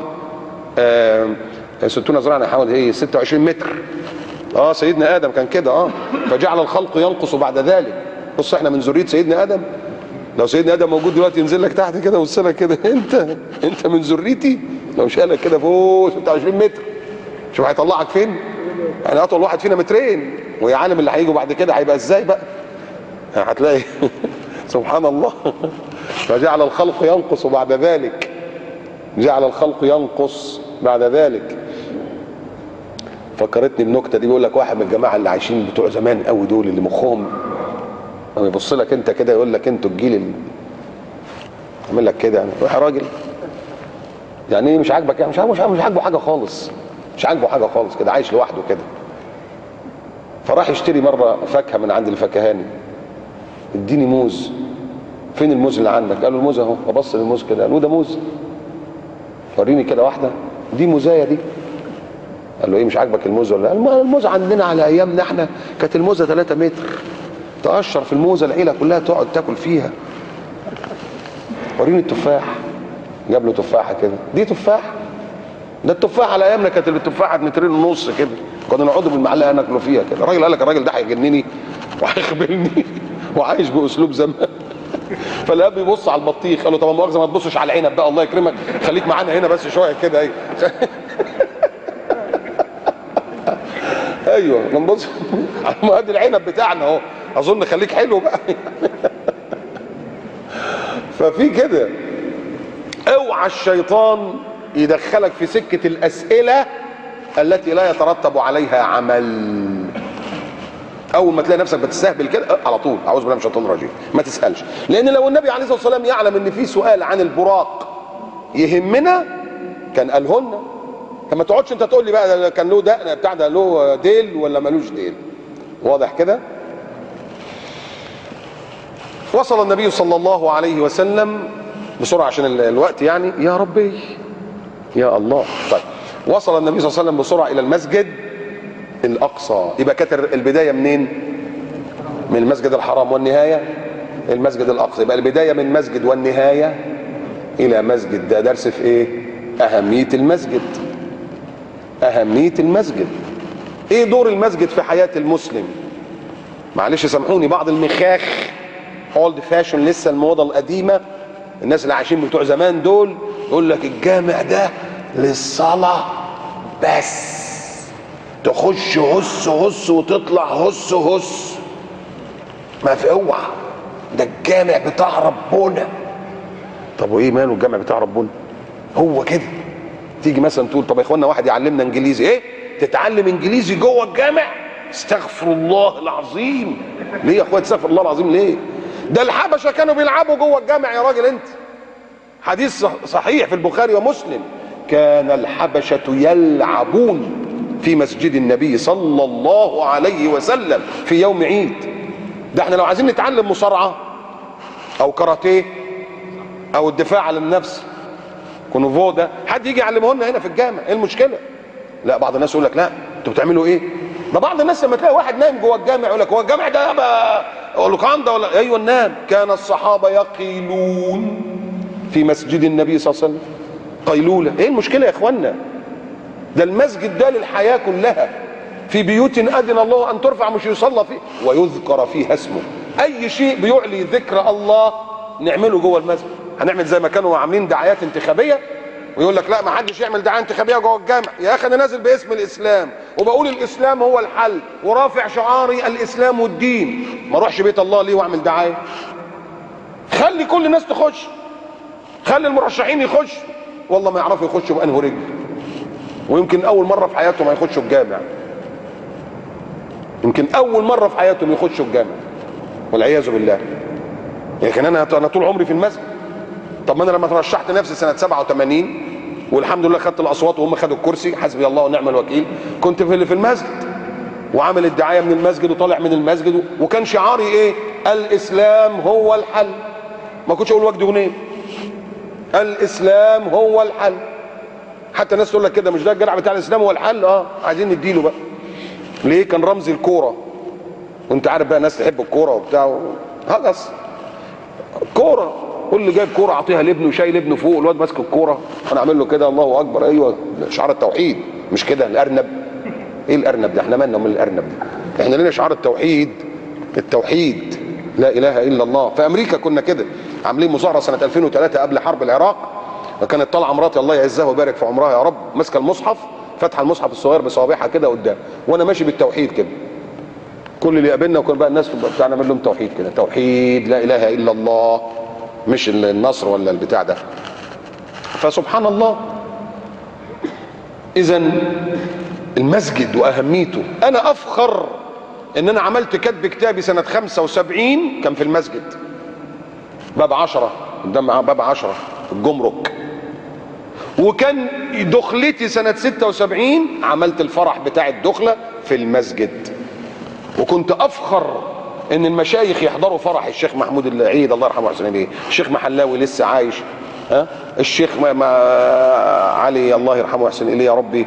60 ذراعا يحاول ايه 26 متر. سيدنا ادم كان كده. فجعل الخلق ينقص بعد ذلك. بص احنا من ذريه سيدنا ادم. لو سيدنا ادم موجود دلوقتي ينزل لك تحت كده ويوصلك كده، انت من ذريتي. لو شالك كده فوق 26 متر، شوف هيطلعك فين. يعني اطول واحد فينا مترين، ويا عالم اللي هيجوا بعد كده هيبقى ازاي بقى. هتلاقي سبحان الله. فجعل الخلق ينقص بعد ذلك، جعل الخلق ينقص بعد ذلك. فكرتني النكته دي، بيقول لك واحد من الجماعه اللي عايشين بتوع زمان قوي دول، اللي مخهم لما يبص لك انت كده يقول لك انتوا الجيل اللي يعمل لك كده، يعني روح يا راجل، يعني ايه مش عاجبك؟ يعني مش عاجبه حاجه خالص، مش عاجبه حاجه خالص كده، عايش لوحده كده. فراح يشتري مره فاكهه من عند الفكهاني، اديني موز. فين الموز اللي عندك؟ قال له الموز اهو. فبص للموز كده قال له ده موز؟ وريني كده واحده، دي موزايه دي. قال له ايه مش عاجبك الموز ولا؟ قال الموز عندنا على ايامنا احنا كانت الموزه 3 متر، تقشر في الموزه العيله كلها تقعد تاكل فيها. وريني التفاح. جاب له تفاحه كده، دي تفاح؟ ده التفاح على ايامنا كانت التفاحه 2.5 متر كده، كنا نقعدوا بالمعلقه ناكلوا فيها كده. الراجل قال لك الراجل ده هيجنني وهيخبلني وعايش باسلوب زمان. فالاب بيبص على البطيخ، قال له طب مؤاخذه ما تبصش على العنب بقى، الله يكرمك خليك معانا هنا بس شويه كده. ايوه نبص على ادي العنب بتاعنا اهو، اظن خليك حلو بقى. ففي كده اوعى الشيطان يدخلك في سكه الاسئله التي لا يترتب عليها عمل. اول ما تلاقي نفسك بتستهبل كده على طول اعوذ بالله من الشيطان الرجيم، ما تسالش. لان لو النبي عليه الصلاه والسلام يعلم ان في سؤال عن البراق يهمنا كان قالهن. فما تقعدش انت تقول لي بقى كان له دقن بتاع ده، له ديل ولا ملوش ديل. واضح كده؟ وصل النبي صلى الله عليه وسلم بسرعه عشان الوقت يعني، يا ربي يا الله. طيب وصل النبي صلى الله عليه وسلم بسرعه الى المسجد الاقصى. يبقى كانت البدايه منين؟ من المسجد الحرام، والنهايه المسجد الاقصى. يبقى البدايه من مسجد والنهايه الى مسجد. ده درس في ايه؟ اهميه المسجد. اهميه المسجد. ايه دور المسجد في حياه المسلم؟ معلش سامحوني، بعض المخاخ اولد فاشن، لسه الموضه القديمه، الناس اللي عايشين بتوع زمان دول، يقول لك الجامع ده للصلاه بس، تخش هس هس وتطلع هس هس. ما في، اوعى، ده الجامع بتاع ربنا. طب وايه ماله الجامع بتاع ربنا؟ هو كده. تيجي مثلا تقول طب يا اخوانا واحد يعلمنا انجليزي، ايه تتعلم انجليزي جوه الجامع؟ استغفر الله العظيم. ليه يا اخويا تستغفر الله العظيم ليه؟ ده الحبشه كانوا بيلعبوا جوه الجامع يا راجل انت. حديث صحيح في البخاري ومسلم، كان الحبشه يلعبون في مسجد النبي صلى الله عليه وسلم في يوم عيد. ده احنا لو عايزين نتعلم مصارعه او كاراتيه او الدفاع عن النفس كونغ فو، ده حد يجي يعلمه لنا هنا في الجامع، ايه المشكله؟ لا، بعض الناس يقول لك لا انتوا بتعملوا ايه؟ ده بعض الناس لما تلاقي واحد نايم جوه الجامع يقول لك هو الجامع ده بقى لوكاندا ولا ايوه نام. كان الصحابه يقيلون في مسجد النبي صلى الله عليه وسلم قيلوله. ايه المشكله يا اخوانا؟ ده المسجد ده للحياه كلها، في بيوت اذن الله ان ترفع مش يصلى فيه ويذكر فيها اسمه. اي شيء بيعلي ذكر الله نعمله جوه المسجد. هنعمل زي ما كانوا عاملين دعايات انتخابيه ويقول لك لا ما حدش يعمل دعايه انتخابيه جوه الجامع. يا اخي انا نازل باسم الاسلام وبقول الاسلام هو الحل ورافع شعاري الاسلام والدين، ما اروحش بيت الله ليه واعمل دعايه؟ خلي كل الناس تخش، خلي المرشحين يخشوا، والله ما يعرفوا يخشوا بانه رجل، ويمكن اول مره في حياتهم هيخشوا الجامع، يمكن اول مره في حياتهم يخشوا الجامع والعياذ بالله. لكن انا طول عمري في المسجد. طب ما انا لما ترشحت نفسي سنه 87 والحمد لله خدت الاصوات وهم خدوا الكرسي، حسبي الله ونعم الوكيل، كنت في المسجد وعامل الدعايه من المسجد وطالع من المسجد، وكان شعاري ايه؟ الاسلام هو الحل. ما كنتش اقول وجد غنيم، الاسلام هو الحل. حتى الناس تقول لك كده مش ده الجدع بتاع الاسلام هو الحل؟ عايزين نديله بقى. ليه؟ كان رمز الكوره، وانت عارف بقى الناس تحب الكوره وبتاع هجس كوره، كل جايب كوره اعطيها لابنه وشايل ابنه فوق، الواد ماسك الكوره انا اعمل له كده الله اكبر. ايوه شعار التوحيد مش كده؟ الارنب ايه الارنب ده؟ احنا مالنا من الارنب ده؟ احنا لنا شعار التوحيد، التوحيد لا اله الا الله. في امريكا كنا كده عاملين مظاهره سنه 2003 قبل حرب العراق، وكانت طالعه مراتي الله يعزها ويبارك في عمرها يا رب ماسكه المصحف، فاتحه المصحف الصغير بصوابعها كده قدام، وانا ماشي بالتوحيد كده. كل اللي يقابلنا وكان بقى الناس بتاعنا نعمل لهم توحيد كده، توحيد لا اله الا الله، مش النصر ولا البتاع ده. فسبحان الله. اذا المسجد واهميته، انا افخر ان انا عملت كتب كتابي سنه 75 كان في المسجد، باب 10 قدام باب 10 في الجمرك، وكان دخلتي سنه 76 عملت الفرح بتاع الدخله في المسجد. وكنت افخر ان المشايخ يحضروا فرح الشيخ محمود العيد الله يرحمه ويحسن اليه، الشيخ محلاوي لسه عايش، الشيخ علي الله يرحمه ويحسن اليه يا ربي،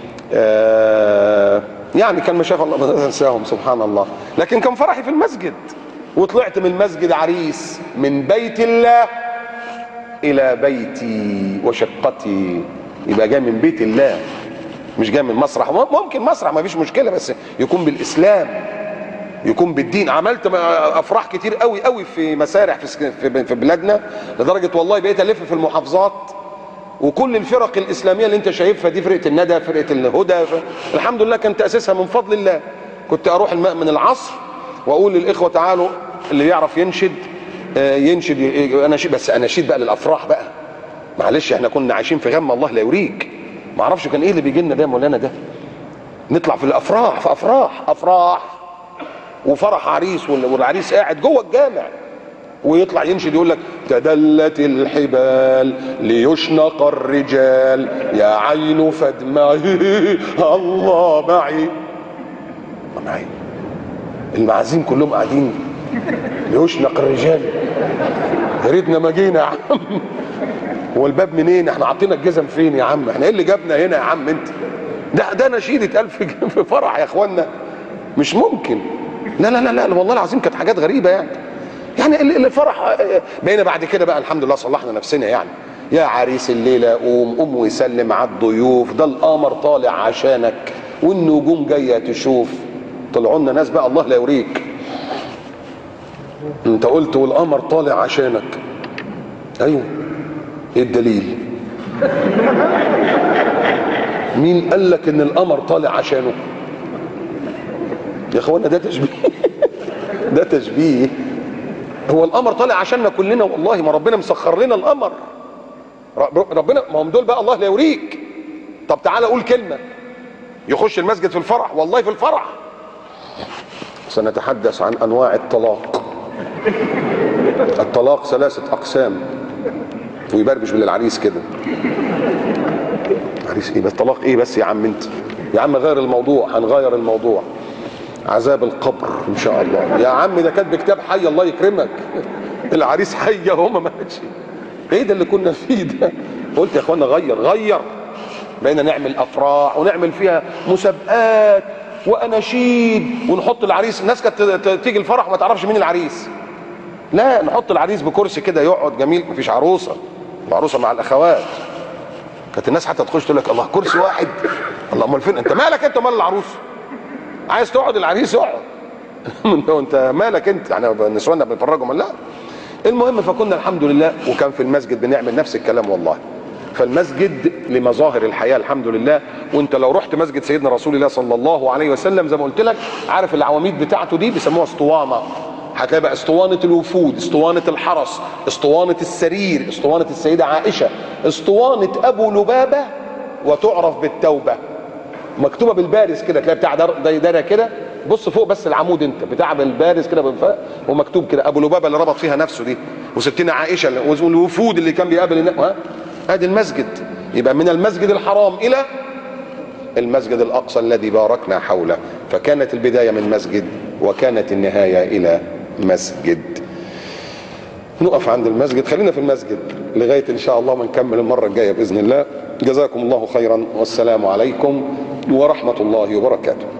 يعني كان مشايخ الله ما انساهم سبحان الله. لكن كان فرحي في المسجد، وطلعت من المسجد عريس من بيت الله الى بيتي وشقتي، يبقى جاي من بيت الله مش جاي من مسرح. ممكن مسرح ما فيش مشكله، بس يكون بالاسلام يكون بالدين. عملت افراح كتير قوي قوي في مسارح في بلادنا، لدرجه والله بقيت الف في المحافظات، وكل الفرق الاسلاميه اللي انت شايفها دي، فرقه الندى، فرقه الهدى، الحمد لله كان تاسيسها من فضل الله. كنت اروح من العصر واقول للاخوه تعالوا اللي يعرف ينشد ينشد اناشيد، بس اناشيد بقى للافراح بقى، معلش احنا كنا عايشين في غم الله لا يوريك، ما اعرفش كان ايه اللي بيجي لنا ده يا مولانا ده. نطلع في الافراح، في افراح وفرح عريس والعريس قاعد جوه الجامع، ويطلع ينشد يقول لك تدلت الحبال ليشنق الرجال يا عين فادمعي الله معي. معي المعازيم كلهم قاعدين ليشنق الرجال، يا ريتنا ما جينا يا عم. هو الباب منين؟ احنا عاطينا الجزم فين يا عم؟ احنا ايه اللي جابنا هنا يا عم انت؟ ده نشيد اتقال في فرح يا اخوانا، مش ممكن. لا لا لا لا والله العظيم كانت حاجات غريبه يعني الفرح. بقينا بعد كده بقى الحمد لله صلحنا نفسنا يعني. يا عريس الليله قوم ويسلم على الضيوف، ده القمر طالع عشانك والنجوم جايه تشوف. طلعوا لنا ناس بقى الله لا يوريك، انت قلت والقمر طالع عشانك. ايوه ايه الدليل؟ مين قال لك ان القمر طالع عشانه؟ يا اخوانا ده تشبيه. ده تشبيه. هو القمر طالع عشاننا كلنا والله، ما ربنا مسخر لنا القمر، ربنا ما هم دول بقى الله لا يوريك. طب تعالى قول كلمه يخش المسجد في الفرح، والله في الفرح. سنتحدث عن انواع الطلاق. الطلاق 3 أقسام، ويبربش بالعريس كده. عريس ايه بس؟ طلاق ايه بس يا عم انت؟ يا عم غير الموضوع، هنغير الموضوع. عذاب القبر ان شاء الله. يا عم ده كاتب كتاب حي الله يكرمك. العريس حي اهو ما ماتش. ايه ده اللي كنا فيه ده؟ قلت يا اخوانا غير بقينا نعمل افراح ونعمل فيها مسابقات واناشيد ونحط العريس. الناس كانت تيجي الفرح وما تعرفش مين العريس، لا نحط العريس بكرسي كده يقعد جميل، مفيش عروسه، العروسه مع الاخوات. كانت الناس حتى تخش تقول لك الله كرسي واحد، الله امال فين انت، مالك انت مال العروس، عايز تقعد العريس يقعد انت مالك انت، يعني نسواننا بنفرجهم لا. المهم فكنا الحمد لله، وكان في المسجد بنعمل نفس الكلام والله. فالمسجد لمظاهر الحياه الحمد لله. وانت لو رحت مسجد سيدنا رسول الله صلى الله عليه وسلم زي ما قلت لك، عارف العواميد بتاعته دي بيسموها اسطوانه، هتلاقي بقى اسطوانه الوفود، اسطوانه الحرس، اسطوانه السرير، اسطوانه السيده عائشه، اسطوانه ابو لبابه، وتعرف بالتوبه، مكتوبه بالبارز كده، تلاقي بتاع دايره كده، بص فوق بس العمود انت بتاع بالبارز كده ومكتوب كده ابو لبابه اللي ربط فيها نفسه دي، وستنا عائشه والوفود اللي كان بيقابل الناس. ادي المسجد. يبقى من المسجد الحرام الى المسجد الاقصى الذي باركنا حوله. فكانت البدايه من مسجد وكانت النهايه الى مسجد. نقف عند المسجد، خلينا في المسجد لغايه ان شاء الله ما نكمل المره الجايه باذن الله. جزاكم الله خيرا، والسلام عليكم ورحمه الله وبركاته.